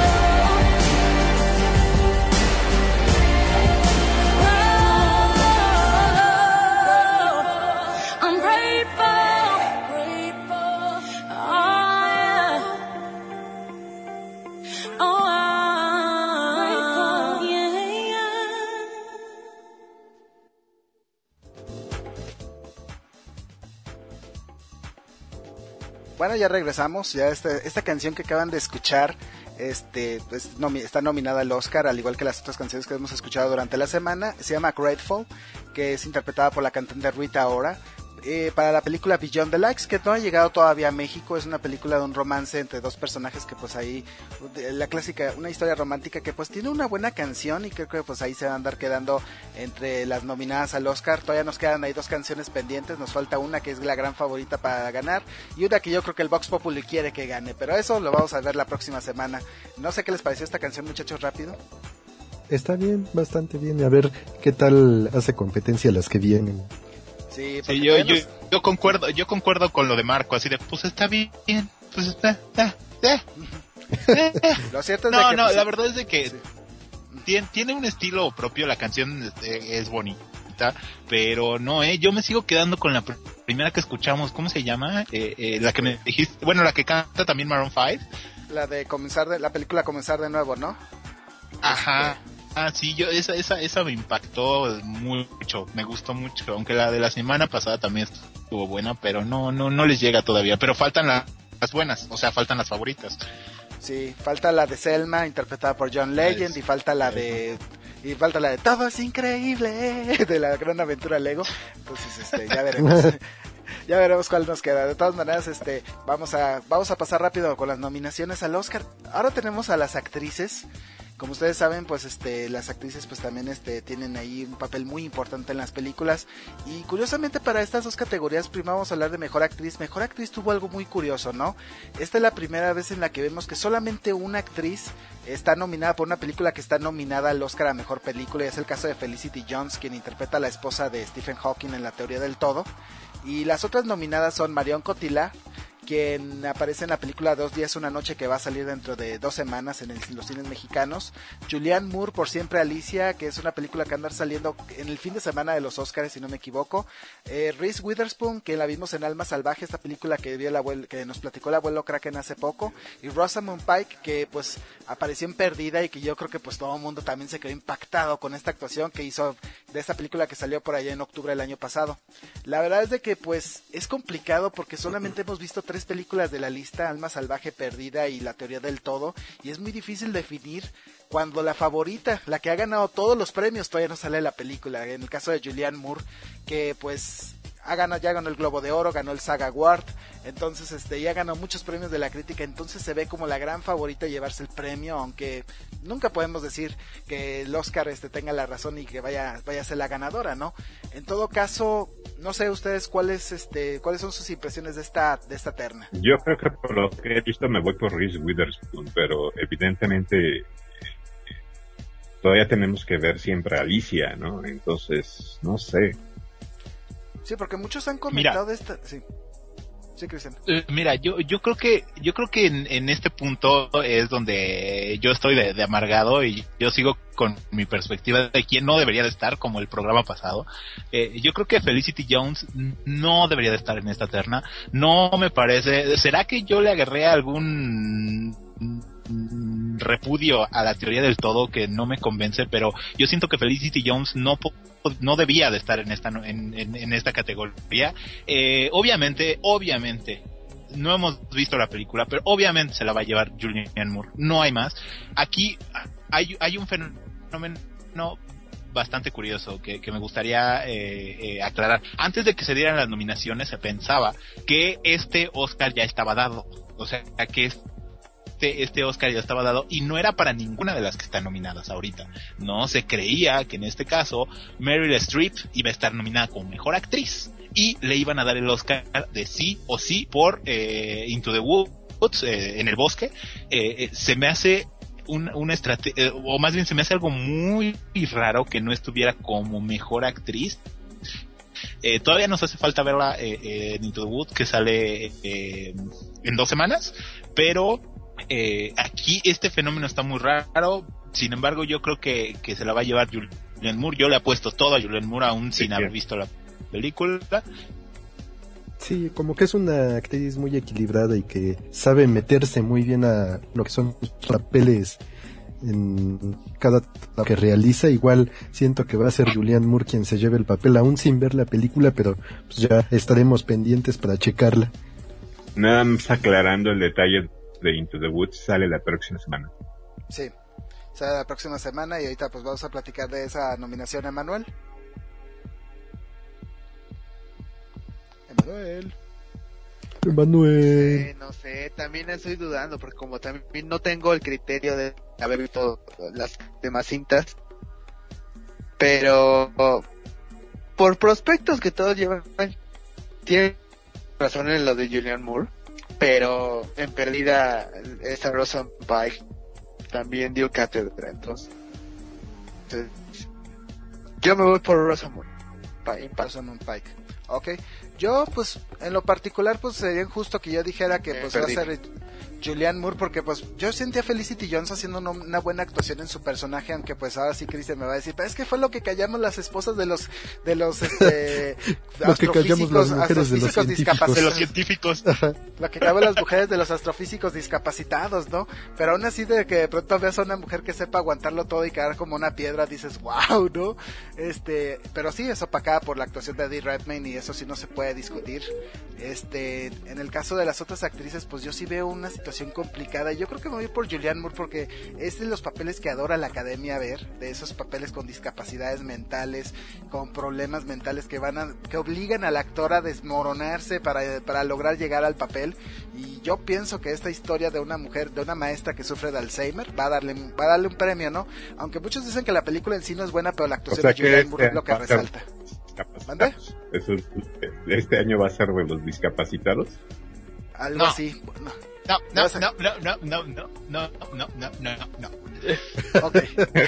I'm grateful, grateful, oh yeah, oh I'm grateful, yeah, yeah. Bueno, ya regresamos. Ya este, esta canción que acaban de escuchar este, pues, nomi- está nominada al Oscar, al igual que las otras canciones que hemos escuchado durante la semana. Se llama Grateful, que es interpretada por la cantante Rita Ora. Eh, para la película Beyond the Lights, que no ha llegado todavía a México. Es una película de un romance entre dos personajes que pues ahí, de- la clásica, una historia romántica que pues tiene una buena canción, y creo que pues ahí se va a andar quedando entre las nominadas al Oscar. Todavía nos quedan ahí dos canciones pendientes, nos falta una que es la gran favorita para ganar, y una que yo creo que el Vox Populi quiere que gane, pero eso lo vamos a ver la próxima semana. No sé qué les pareció esta canción, muchachos, rápido. Está bien, bastante bien. A ver qué tal hace competencia las que vienen. Sí, Sí, yo, yo, yo concuerdo, yo concuerdo con lo de Marco, así de, pues está bien, pues está, está, está. Lo cierto es no, de que, no, pues, la verdad es de que sí. tiene, tiene un estilo propio, la canción este, es bonita, pero no, eh, yo me sigo quedando con la pr- primera que escuchamos, ¿cómo se llama? Eh, eh, la que me dijiste, bueno, la que canta también Maroon cinco. la de comenzar de la película Comenzar de Nuevo, ¿no? Ajá. Ah, sí, yo esa esa esa me impactó mucho, me gustó mucho, aunque la de la semana pasada también estuvo buena, pero no no no les llega todavía, pero faltan la- las buenas, o sea, faltan las favoritas. Sí, falta la de Selma, interpretada por John Legend, y falta la de y falta la de Todo es increíble, de la Gran Aventura Lego. Entonces, este, ya veremos. Ya veremos cuál nos queda. De todas maneras, este, vamos a vamos a pasar rápido con las nominaciones al Oscar. Ahora tenemos a las actrices. Como ustedes saben, pues este las actrices pues también este tienen ahí un papel muy importante en las películas, y curiosamente para estas dos categorías primero vamos a hablar de mejor actriz. Mejor actriz tuvo algo muy curioso, ¿no? Esta es la primera vez en la que vemos que solamente una actriz está nominada por una película que está nominada al Oscar a mejor película, y es el caso de Felicity Jones, quien interpreta a la esposa de Stephen Hawking en La Teoría del Todo. Y las otras nominadas son Marion Cotillard, quien aparece en la película Dos días una noche, que va a salir dentro de dos semanas en, el, en los cines mexicanos. Julianne Moore por Siempre Alicia, que es una película que anda saliendo en el fin de semana de los Oscars, si no me equivoco. eh, Reese Witherspoon, que la vimos en Alma Salvaje, esta película que, vio el abuelo, que nos platicó el abuelo Kraken hace poco. Y Rosamund Pike, que pues apareció en Perdida, y que yo creo que pues todo el mundo también se quedó impactado con esta actuación que hizo de esta película que salió por allá en octubre del año pasado. La verdad es de que pues es complicado, porque solamente hemos visto tres películas de la lista: Alma Salvaje, Perdida y La Teoría del Todo, y es muy difícil definir cuando la favorita, la que ha ganado todos los premios, todavía no sale la película. En el caso de Julianne Moore, que pues ha ganado, ya ganó el Globo de Oro, ganó el SAG Award, entonces este ya ganó muchos premios de la crítica, entonces se ve como la gran favorita a llevarse el premio, aunque nunca podemos decir que el Oscar este tenga la razón y que vaya vaya a ser la ganadora, ¿no? En todo caso, no sé ustedes cuáles este cuáles son sus impresiones de esta de esta terna. Yo creo que por lo que he visto me voy por Reese Witherspoon, pero evidentemente todavía tenemos que ver siempre a Alicia, ¿no? Entonces, no sé. Sí, porque muchos han comentado Mira. de esta... Sí, sí, Cristian. Eh, mira, yo yo creo que yo creo que en, en este punto es donde yo estoy de, de amargado, y yo sigo con mi perspectiva de quién no debería de estar, como el programa pasado. Eh, yo creo que Felicity Jones no debería de estar en esta terna. No me parece. ¿Será que yo le agarré algún repudio a La Teoría del Todo que no me convence? Pero yo siento que Felicity Jones no no debía de estar en esta en, en, en esta categoría. Eh, obviamente, obviamente, no hemos visto la película, pero obviamente se la va a llevar Julianne Moore. No hay más. Aquí hay, hay un fenómeno bastante curioso que, que me gustaría eh, eh, aclarar. Antes de que se dieran las nominaciones, se pensaba que este Oscar ya estaba dado. O sea, que este, este Oscar ya estaba dado y no era para ninguna de las que están nominadas ahorita. No, se creía que en este caso Meryl Streep iba a estar nominada como mejor actriz y le iban a dar el Oscar de sí o sí por eh, Into the Woods, eh, en el bosque. Eh, eh, se me hace una, una estrategia, eh, o más bien se me hace algo muy raro que no estuviera como mejor actriz. Eh, todavía nos hace falta verla eh, eh, en Into the Woods, que sale eh, en dos semanas, pero eh, aquí este fenómeno está muy raro. Sin embargo, yo creo que, que se la va a llevar Julianne Moore. Yo le apuesto todo a Julianne Moore, aún sin sí, haber visto la película. Sí, como que es una actriz muy equilibrada y que sabe meterse muy bien a lo que son sus papeles en cada que realiza. Igual siento que va a ser Julianne Moore quien se lleve el papel, aún sin ver la película, pero pues ya estaremos pendientes para checarla. Nada más aclarando el detalle de Into the Woods, sale la próxima semana. Sí, sale la próxima semana y ahorita pues vamos a platicar de esa nominación, Emanuel. Emanuel. Emanuel. No sé, no sé, también estoy dudando porque como también no tengo el criterio de haber visto las demás cintas, pero por prospectos que todos llevan, tienen razón en lo de Julianne Moore, pero en Perdida esta Rosamund Pike también dio cátedra, entonces, entonces yo me voy por Rosamund Pike. Rosamund Pike. Okay, yo pues en lo particular pues sería injusto que yo dijera que pues eh, va a ser Julianne Moore, porque pues yo sentía a Felicity Jones haciendo una, una buena actuación en su personaje, aunque pues ahora sí Cristian me va a decir, pero es que fue lo que callamos las esposas de los de los este lo que callamos las mujeres de los científicos, de los científicos. Lo que callamos las mujeres de los astrofísicos discapacitados, ¿no? Pero aún así de que de pronto veas a una mujer que sepa aguantarlo todo y quedar como una piedra, dices, wow, ¿no? Este, pero sí es opacada por la actuación de Eddie Redmayne y eso sí no se puede discutir. Este, en el caso de las otras actrices, pues yo sí veo una situación complicada. Yo creo que me voy por Julianne Moore porque es de los papeles que adora la academia ver, de esos papeles con discapacidades mentales, con problemas mentales que van a, que obligan al actor a desmoronarse para, para lograr llegar al papel. Y yo pienso que esta historia de una mujer, de una maestra que sufre de Alzheimer, va a darle, va a darle un premio, ¿no? Aunque muchos dicen que la película en sí no es buena, pero la actuación, o sea, de Julianne Moore es lo que resalta. ¿Mande? Eso, este año va a ser de los discapacitados. Algo no. así. No, no, no, no, no, no, no, no, no, no, no, no. Okay.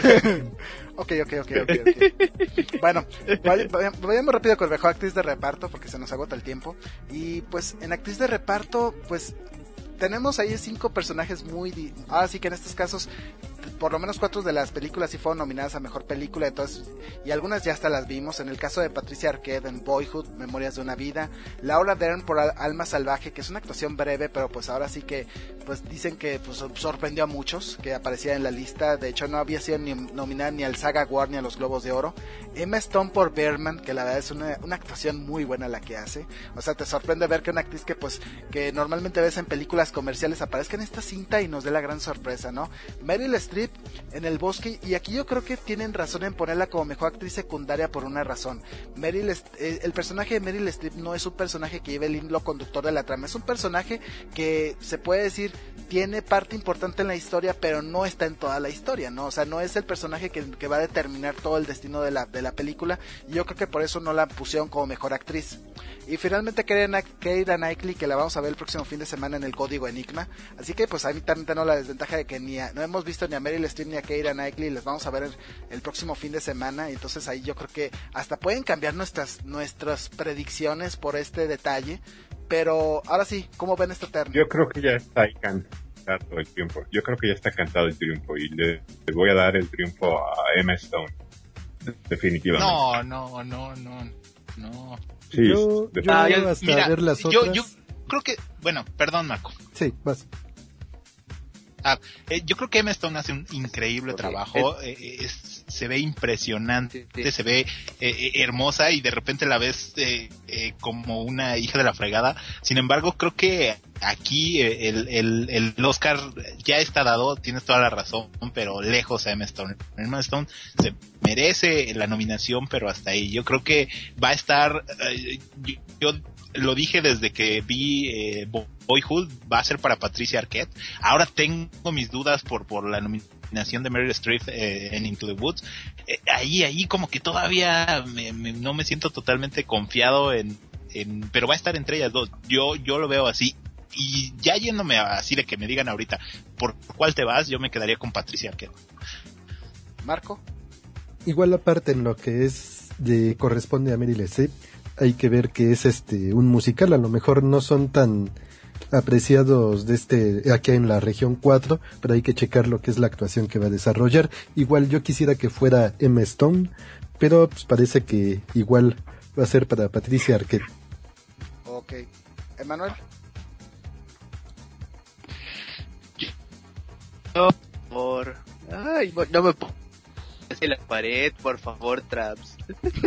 Okay, okay, okay, okay, okay. Bueno, vayamos rápido con mejor actriz de reparto porque se nos agota el tiempo. Y pues en actriz de reparto, pues tenemos ahí cinco personajes muy... Di- ah, sí que en estos casos, por lo menos cuatro de las películas sí fueron nominadas a mejor película, entonces, y algunas ya hasta las vimos. En el caso de Patricia Arquette en Boyhood, Memorias de una vida, Laura Dern por Alma Salvaje, que es una actuación breve, pero pues ahora sí que pues dicen que pues sorprendió a muchos que aparecía en la lista. De hecho no había sido ni nominada ni al SAG Award ni a los Globos de Oro. Emma Stone por Birdman, que la verdad es una, una actuación muy buena la que hace. O sea, te sorprende ver que una actriz que pues que normalmente ves en películas comerciales aparezca en esta cinta y nos dé la gran sorpresa, ¿no? Meryl Streep en El Bosque, y aquí yo creo que tienen razón en ponerla como mejor actriz secundaria por una razón. Meryl, eh, el personaje de Meryl Streep no es un personaje que lleve el hilo conductor de la trama, es un personaje que se puede decir tiene parte importante en la historia, pero no está en toda la historia, ¿no? O sea, no es el personaje que, que va a determinar todo el destino de la, de la película, y yo creo que por eso no la pusieron como mejor actriz. Y finalmente Keira Knightley, que la vamos a ver el próximo fin de semana en El Código Enigma. Así que pues a mí también tengo la desventaja de que ni a, no hemos visto ni a Meryl Streep ni a Keira Knightley, les vamos a ver el, el próximo fin de semana. Entonces ahí yo creo que hasta pueden cambiar nuestras nuestras predicciones por este detalle. Pero ahora sí, ¿cómo ven este terno? Yo creo que ya está ahí cantado el triunfo. Yo creo que ya está cantado el triunfo y le, le voy a dar el triunfo a Emma Stone. Definitivamente. No, no, no, no, no. Sí, yo, yo ah, yo, hasta mira, ver las yo, otras. yo creo que, bueno, perdón, Marco. Sí, vas. Ah, eh, yo creo que Emma Stone hace un increíble okay. trabajo. Eh, es, se ve impresionante, sí, sí. se ve eh, hermosa y de repente la ves eh, eh, como una hija de la fregada. Sin embargo, creo que aquí eh, el, el, el Oscar ya está dado, tienes toda la razón, pero lejos a Emma Stone. Emma Stone se merece la nominación, pero hasta ahí. Yo creo que va a estar, eh, yo, yo lo dije desde que vi eh, Boyhood, va a ser para Patricia Arquette. Ahora tengo mis dudas por por la nominación de Meryl Streep eh, en Into the Woods. Eh, ahí ahí como que todavía me, me, no me siento totalmente confiado en, en, pero va a estar entre ellas dos. Yo yo lo veo así. Y ya yéndome así de que me digan ahorita por cuál te vas, yo me quedaría con Patricia Arquette. Marco. Igual aparte en lo que es de corresponde a Meryl Streep, hay que ver que es este un musical, a lo mejor no son tan apreciados de este aquí en la región cuatro, pero hay que checar lo que es la actuación que va a desarrollar. Igual yo quisiera que fuera Emma Stone, pero pues parece que igual va a ser para Patricia Arquette. Ok. Emanuel. Yo por ay, no me pongas en la pared, por favor, Traps.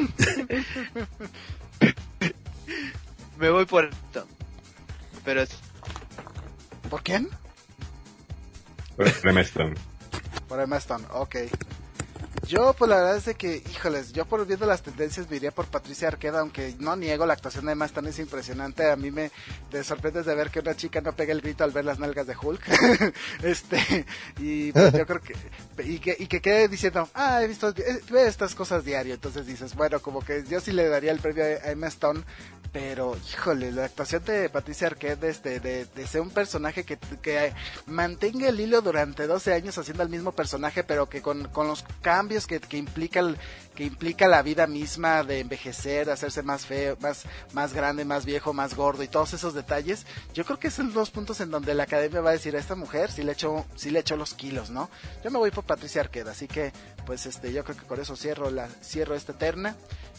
Me voy por esto. Pero ¿por quién? Por Emma Stone. Por Emma Stone, ok. Yo, pues la verdad es de que, híjoles, yo por viendo las tendencias me iría por Patricia Arquette, aunque no niego, la actuación de Emma Stone es impresionante. A mí me, me sorprende de ver que una chica no pega el grito al ver las nalgas de Hulk. este, y pues yo creo que, y que, y que quede diciendo, ah, he visto, ve estas cosas diario. Entonces dices, bueno, como que yo sí le daría el premio a Emma Stone. Pero, híjole, la actuación de Patricia Arquette este, de, de ser un personaje que, que mantenga el hilo durante doce años haciendo el mismo personaje, pero que con, con los cambios que, que implica el, que implica la vida misma de envejecer, de hacerse más feo, más, más grande, más viejo, más gordo y todos esos detalles, yo creo que son los puntos en donde la academia va a decir a esta mujer sí le echó, sí le echó los kilos, ¿no? Yo me voy por Patricia Arquette, así que pues este yo creo que con eso cierro la cierro esta terna.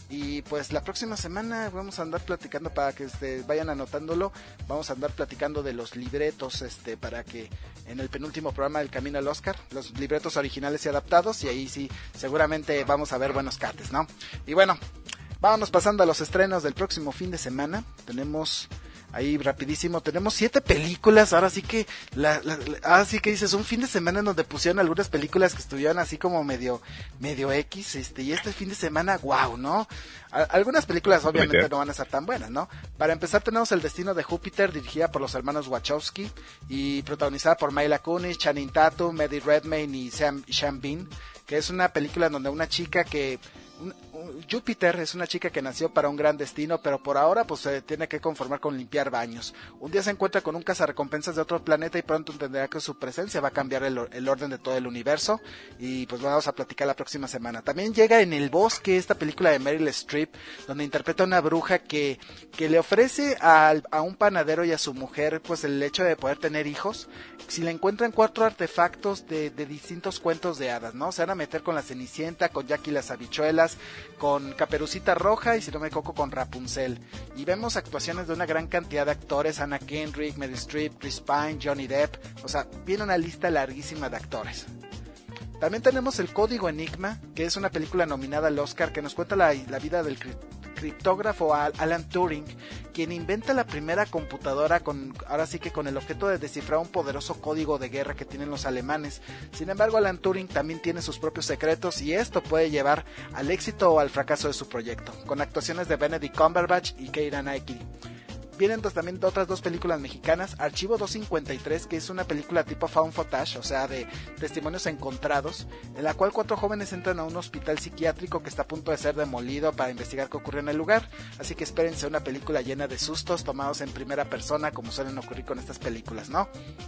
Y pues la próxima semana vamos a andar platicando, para que este, vayan anotándolo, vamos a andar platicando de los libretos, este, para que en el penúltimo programa del Camino al Oscar, los libretos originales y adaptados, y ahí sí, seguramente vamos a ver buenos cates, ¿no? Y bueno, vámonos pasando a los estrenos del próximo fin de semana. Tenemos ahí rapidísimo, tenemos siete películas, ahora sí que, la, la, la, ahora sí que dices, un fin de semana en donde pusieron algunas películas que estuvieron así como medio, medio X, este, y este fin de semana, wow, ¿no? A, algunas películas obviamente no van a ser tan buenas, ¿no? Para empezar tenemos El Destino de Júpiter, dirigida por los hermanos Wachowski, y protagonizada por Mila Kunis, Channing Tatum, Eddie Redmayne y Sam, Sean Bean, que es una película en donde una chica que, un, un, Júpiter es una chica que nació para un gran destino, pero por ahora pues se tiene que conformar con limpiar baños. Un día se encuentra con un cazarrecompensas de otro planeta y pronto entenderá que su presencia va a cambiar el, el orden de todo el universo, y pues vamos a platicar la próxima semana. También llega En el Bosque, esta película de Meryl Streep, donde interpreta a una bruja que, que le ofrece a, a un panadero y a su mujer pues el hecho de poder tener hijos si le encuentran cuatro artefactos de, de distintos cuentos de hadas, ¿no? Se van a meter con la Cenicienta, con Jackie las habichuelas, con Caperucita Roja y si no me equivoco con Rapunzel. Y vemos actuaciones de una gran cantidad de actores: Anna Kendrick, Meryl Streep, Chris Pine, Johnny Depp, o sea, viene una lista larguísima de actores. También tenemos El Código Enigma, que es una película nominada al Oscar que nos cuenta la, la vida del criptógrafo Alan Turing, quien inventa la primera computadora con, ahora sí que con el objeto de descifrar un poderoso código de guerra que tienen los alemanes. Sin embargo, Alan Turing también tiene sus propios secretos y esto puede llevar al éxito o al fracaso de su proyecto, con actuaciones de Benedict Cumberbatch y Keira Knightley. Vienen dos, también otras dos películas mexicanas: Archivo doscientos cincuenta y tres, que es una película tipo found footage, o sea, de testimonios encontrados, en la cual cuatro jóvenes entran a un hospital psiquiátrico que está a punto de ser demolido para investigar qué ocurrió en el lugar, así que espérense una película llena de sustos tomados en primera persona, como suelen ocurrir con estas películas, ¿no?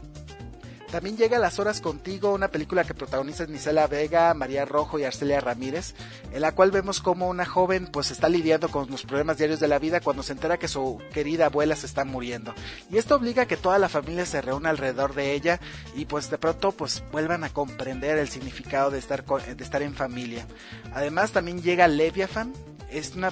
También llega Las Horas Contigo, una película que protagoniza Isela Vega, María Rojo y Arcelia Ramírez, en la cual vemos cómo una joven pues está lidiando con los problemas diarios de la vida cuando se entera que su querida abuela se está muriendo. Y esto obliga a que toda la familia se reúna alrededor de ella y pues de pronto pues vuelvan a comprender el significado de estar, de estar en familia. Además también llega Leviathan, es una,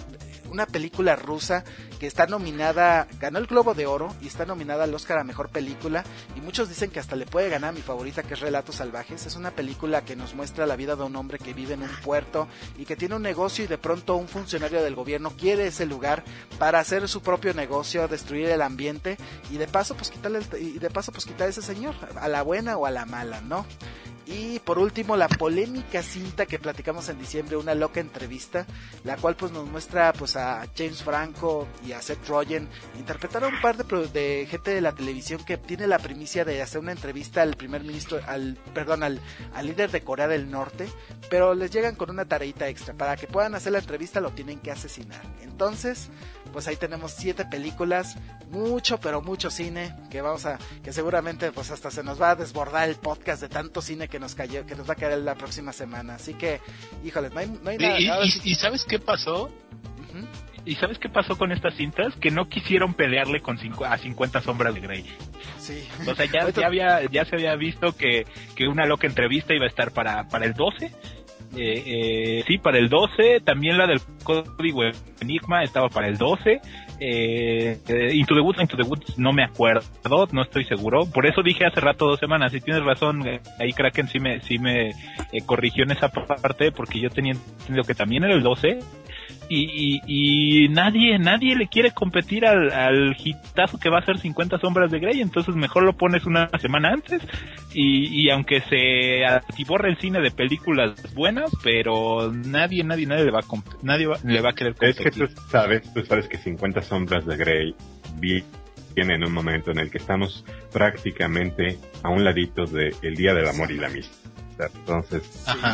una película rusa que está nominada, ganó el Globo de Oro y está nominada al Oscar a Mejor Película, y muchos dicen que hasta le puede ganar a mi favorita, que es Relatos Salvajes. Es una película que nos muestra la vida de un hombre que vive en un puerto y que tiene un negocio, y de pronto un funcionario del gobierno quiere ese lugar para hacer su propio negocio, destruir el ambiente y de paso pues quitarle el, y de paso pues quitar a ese señor, a la buena o a la mala, ¿no? Y por último, la polémica cinta que platicamos en diciembre, Una loca entrevista, la cual pues nos muestra pues a James Franco y a Seth Rogen interpretar a un par de, de gente de la televisión que tiene la primicia de hacer una entrevista al primer ministro, al perdón, al, al líder de Corea del Norte, pero les llegan con una tareita extra. Para que puedan hacer la entrevista lo tienen que asesinar. Entonces, pues ahí tenemos siete películas, mucho pero mucho cine, que vamos a, que seguramente pues hasta se nos va a desbordar el podcast de tanto cine que nos cayó, que nos va a caer la próxima semana. Así que, híjole, no hay, no hay y, nada. Y, nada y, ¿Y sabes qué pasó? Uh-huh. ¿Y sabes qué pasó con estas cintas? Que no quisieron pelearle con cincu- a cincuenta sombras de Grey. Sí. O sea, ya, ya había, ya se había visto que, que Una loca entrevista iba a estar para, para el doce. Eh, eh, sí, para el doce, también la del código Enigma estaba para el doce. Eh, eh, Into the Woods, Into the Woods no me acuerdo, no estoy seguro. Por eso dije hace rato dos semanas. Si tienes razón, eh, ahí Kraken sí me, sí me eh, corrigió en esa parte, porque yo tenía entendido que también era el doce. Y, y, y nadie nadie le quiere competir al, al hitazo que va a ser cincuenta sombras de Grey, entonces mejor lo pones una semana antes y, y aunque se atiborre el cine de películas buenas, pero nadie nadie nadie le va a comp- nadie va, le va a querer competir. Es que tú sabes, tú sabes que cincuenta sombras de Grey viene en un momento en el que estamos prácticamente a un ladito de El Día del Amor y la Amistad. Entonces, ajá.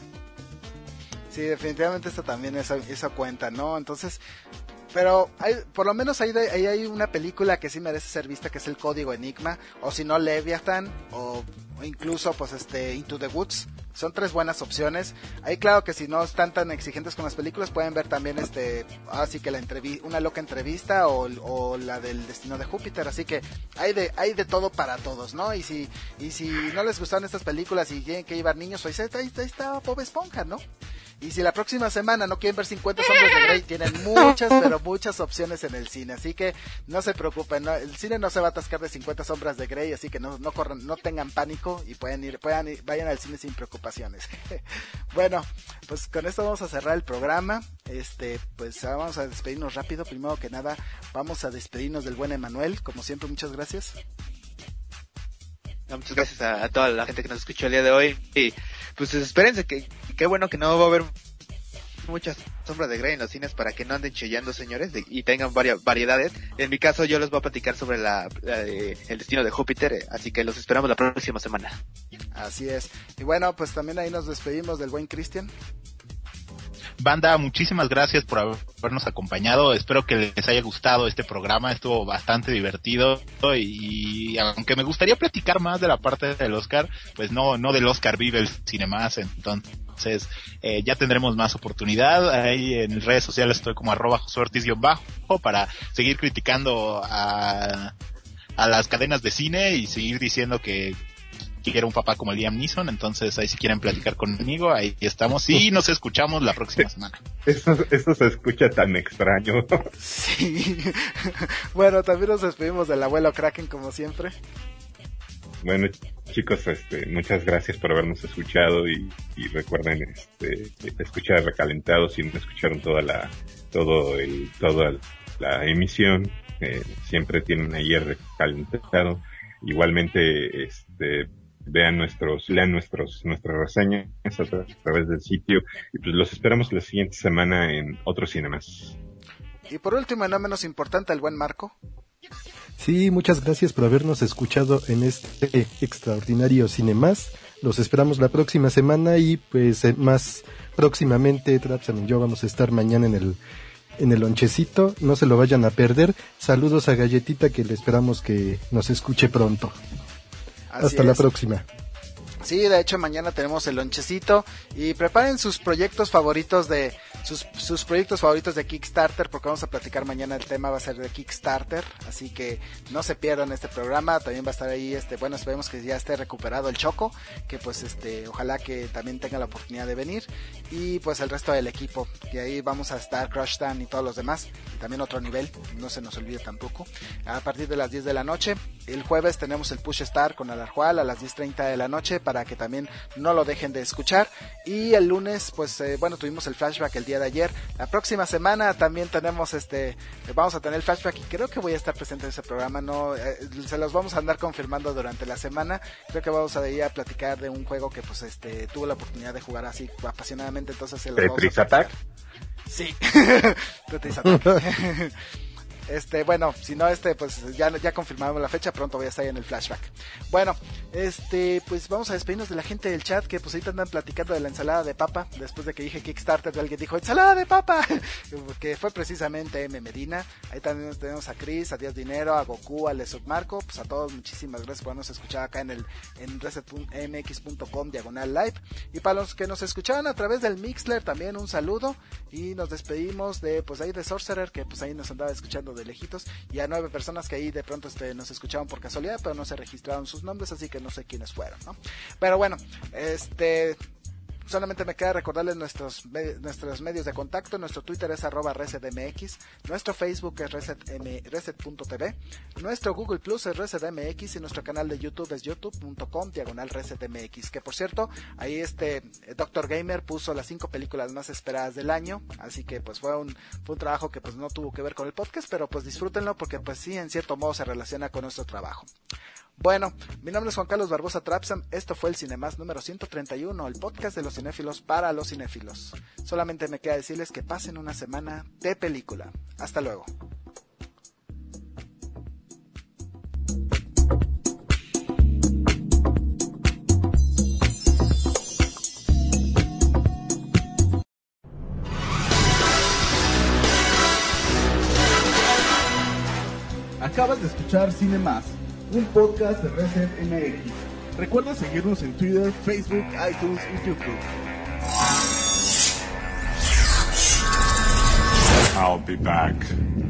Sí, definitivamente esta también esa, esa cuenta, ¿no? Entonces, pero hay, por lo menos ahí, ahí hay una película que sí merece ser vista, que es El Código Enigma, o si no Leviathan, o, o incluso pues este Into the Woods. Son tres buenas opciones. Ahí claro que si no están tan exigentes con las películas, pueden ver también este, así que la entrevista, Una loca entrevista, o, o la del Destino de Júpiter. Así que hay de, hay de todo para todos, ¿no? Y si, y si no les gustan estas películas y tienen que llevar niños, pues ahí está, ahí está Bob Esponja, ¿no? Y si la próxima semana no quieren ver cincuenta sombras de Grey, tienen muchas, pero muchas opciones en el cine. Así que no se preocupen, ¿no? El cine no se va a atascar de cincuenta sombras de Grey, así que no, no corran, no tengan pánico y pueden ir, puedan ir, vayan al cine sin preocupaciones. Bueno, pues con esto vamos a cerrar el programa. Este, pues vamos a despedirnos rápido. Primero que nada, vamos a despedirnos del buen Emanuel. Como siempre, muchas gracias. Muchas gracias a, a toda la gente que nos escuchó el día de hoy. Y pues espérense, que qué bueno que no va a haber muchas sombras de Grey en los cines para que no anden chillando, señores, de, y tengan varias variedades. En mi caso, yo les voy a platicar sobre la, la de, el destino de Júpiter, eh, así que los esperamos la próxima semana. Así es. Y bueno, pues también ahí nos despedimos del buen Cristian. Banda, muchísimas gracias por habernos acompañado. Espero que les haya gustado este programa. Estuvo bastante divertido y, y aunque me gustaría platicar más de la parte del Oscar, pues no no del Oscar vive el Cinemás. Entonces eh, ya tendremos más oportunidad. Ahí en redes sociales estoy como arroba Josué Ortiz-bajo para seguir criticando a, a las cadenas de cine y seguir diciendo que quiero un papá como Liam Neeson. Entonces ahí si quieren platicar conmigo, ahí estamos y nos escuchamos la próxima semana. Eso, eso se escucha tan extraño. Sí. Bueno, también nos despedimos del abuelo Kraken como siempre. Bueno, chicos, este, muchas gracias por habernos escuchado y, y recuerden este, escuchar Recalentados si no escucharon toda la todo el toda la emisión. Eh, siempre tienen ahí el Recalentado. Igualmente, este vean nuestros, lean nuestros, nuestras reseñas a, tra- a través del sitio y pues los esperamos la siguiente semana en otro Cinemas. Y por último y no menos importante, el buen Marco. Sí, muchas gracias por habernos escuchado en este extraordinario Cinemás. Los esperamos la próxima semana y pues eh, más próximamente Trapsan y yo vamos a estar mañana en el en el lonchecito, no se lo vayan a perder. Saludos a Galletita, que le esperamos que nos escuche pronto. Así Hasta es. la próxima. Sí, de hecho mañana tenemos el lonchecito y preparen sus proyectos favoritos de, sus, sus proyectos favoritos de Kickstarter, porque vamos a platicar mañana, el tema va a ser de Kickstarter, así que no se pierdan este programa. También va a estar ahí, este, bueno, esperemos que ya esté recuperado el Choco, que pues este, ojalá que también tenga la oportunidad de venir, y pues el resto del equipo, y ahí vamos a estar Crush Dan y todos los demás, y también otro nivel, no se nos olvide tampoco, a partir de las diez de la noche. El jueves tenemos el Push Star con Alarjual a las diez treinta de la noche, para que también no lo dejen de escuchar. Y el lunes, pues eh, bueno, tuvimos el flashback el día de ayer. La próxima semana también tenemos este, vamos a tener el flashback, y creo que voy a estar presente en ese programa. No, eh, se los vamos a andar confirmando durante la semana. Creo que vamos a ir a platicar de un juego que pues este tuve la oportunidad de jugar así apasionadamente, entonces se los vamos a ¿Tetris Attack? Sí. Tetris Attack. Este, bueno, si no, este, pues ya, ya confirmamos la fecha, pronto voy a estar ahí en el flashback. Bueno, este, pues vamos a despedirnos de la gente del chat, que pues ahorita andan platicando de la ensalada de papa, después de que dije Kickstarter, alguien dijo, ¡ensalada de papa! Que fue precisamente M. Medina. Ahí también tenemos a Chris, a Díaz Dinero, a Goku, a Lesot Marco, pues a todos muchísimas gracias por habernos escuchado acá en el, en reset punto m x punto com diagonal live, y para los que nos escuchaban a través del Mixler, también un saludo, y nos despedimos de, pues ahí de Sorcerer, que pues ahí nos andaba escuchando de lejitos, y a nueve personas que ahí de pronto este, nos escuchaban por casualidad, pero no se registraron sus nombres, así que no sé quiénes fueron, ¿no? Pero bueno, este... solamente me queda recordarles nuestros, me, nuestros medios de contacto. Nuestro Twitter es arroba resetmx, nuestro Facebook es reset punto t v, nuestro Google Plus es resetmx, y nuestro canal de YouTube es youtube punto com diagonal resetmx, que por cierto, ahí este Doctor Gamer puso las cinco películas más esperadas del año, así que pues fue un, fue un trabajo que pues no tuvo que ver con el podcast, pero pues disfrútenlo, porque pues sí, en cierto modo se relaciona con nuestro trabajo. Bueno, mi nombre es Juan Carlos Barbosa Trapsam, esto fue el Cinemás número ciento treinta y uno, el podcast de los cinéfilos para los cinéfilos. Solamente me queda decirles que pasen una semana de película. Hasta luego. Acabas de escuchar Cinemás, un podcast de Reset M X. Recuerda seguirnos en Twitter, Facebook, iTunes y YouTube. I'll be back.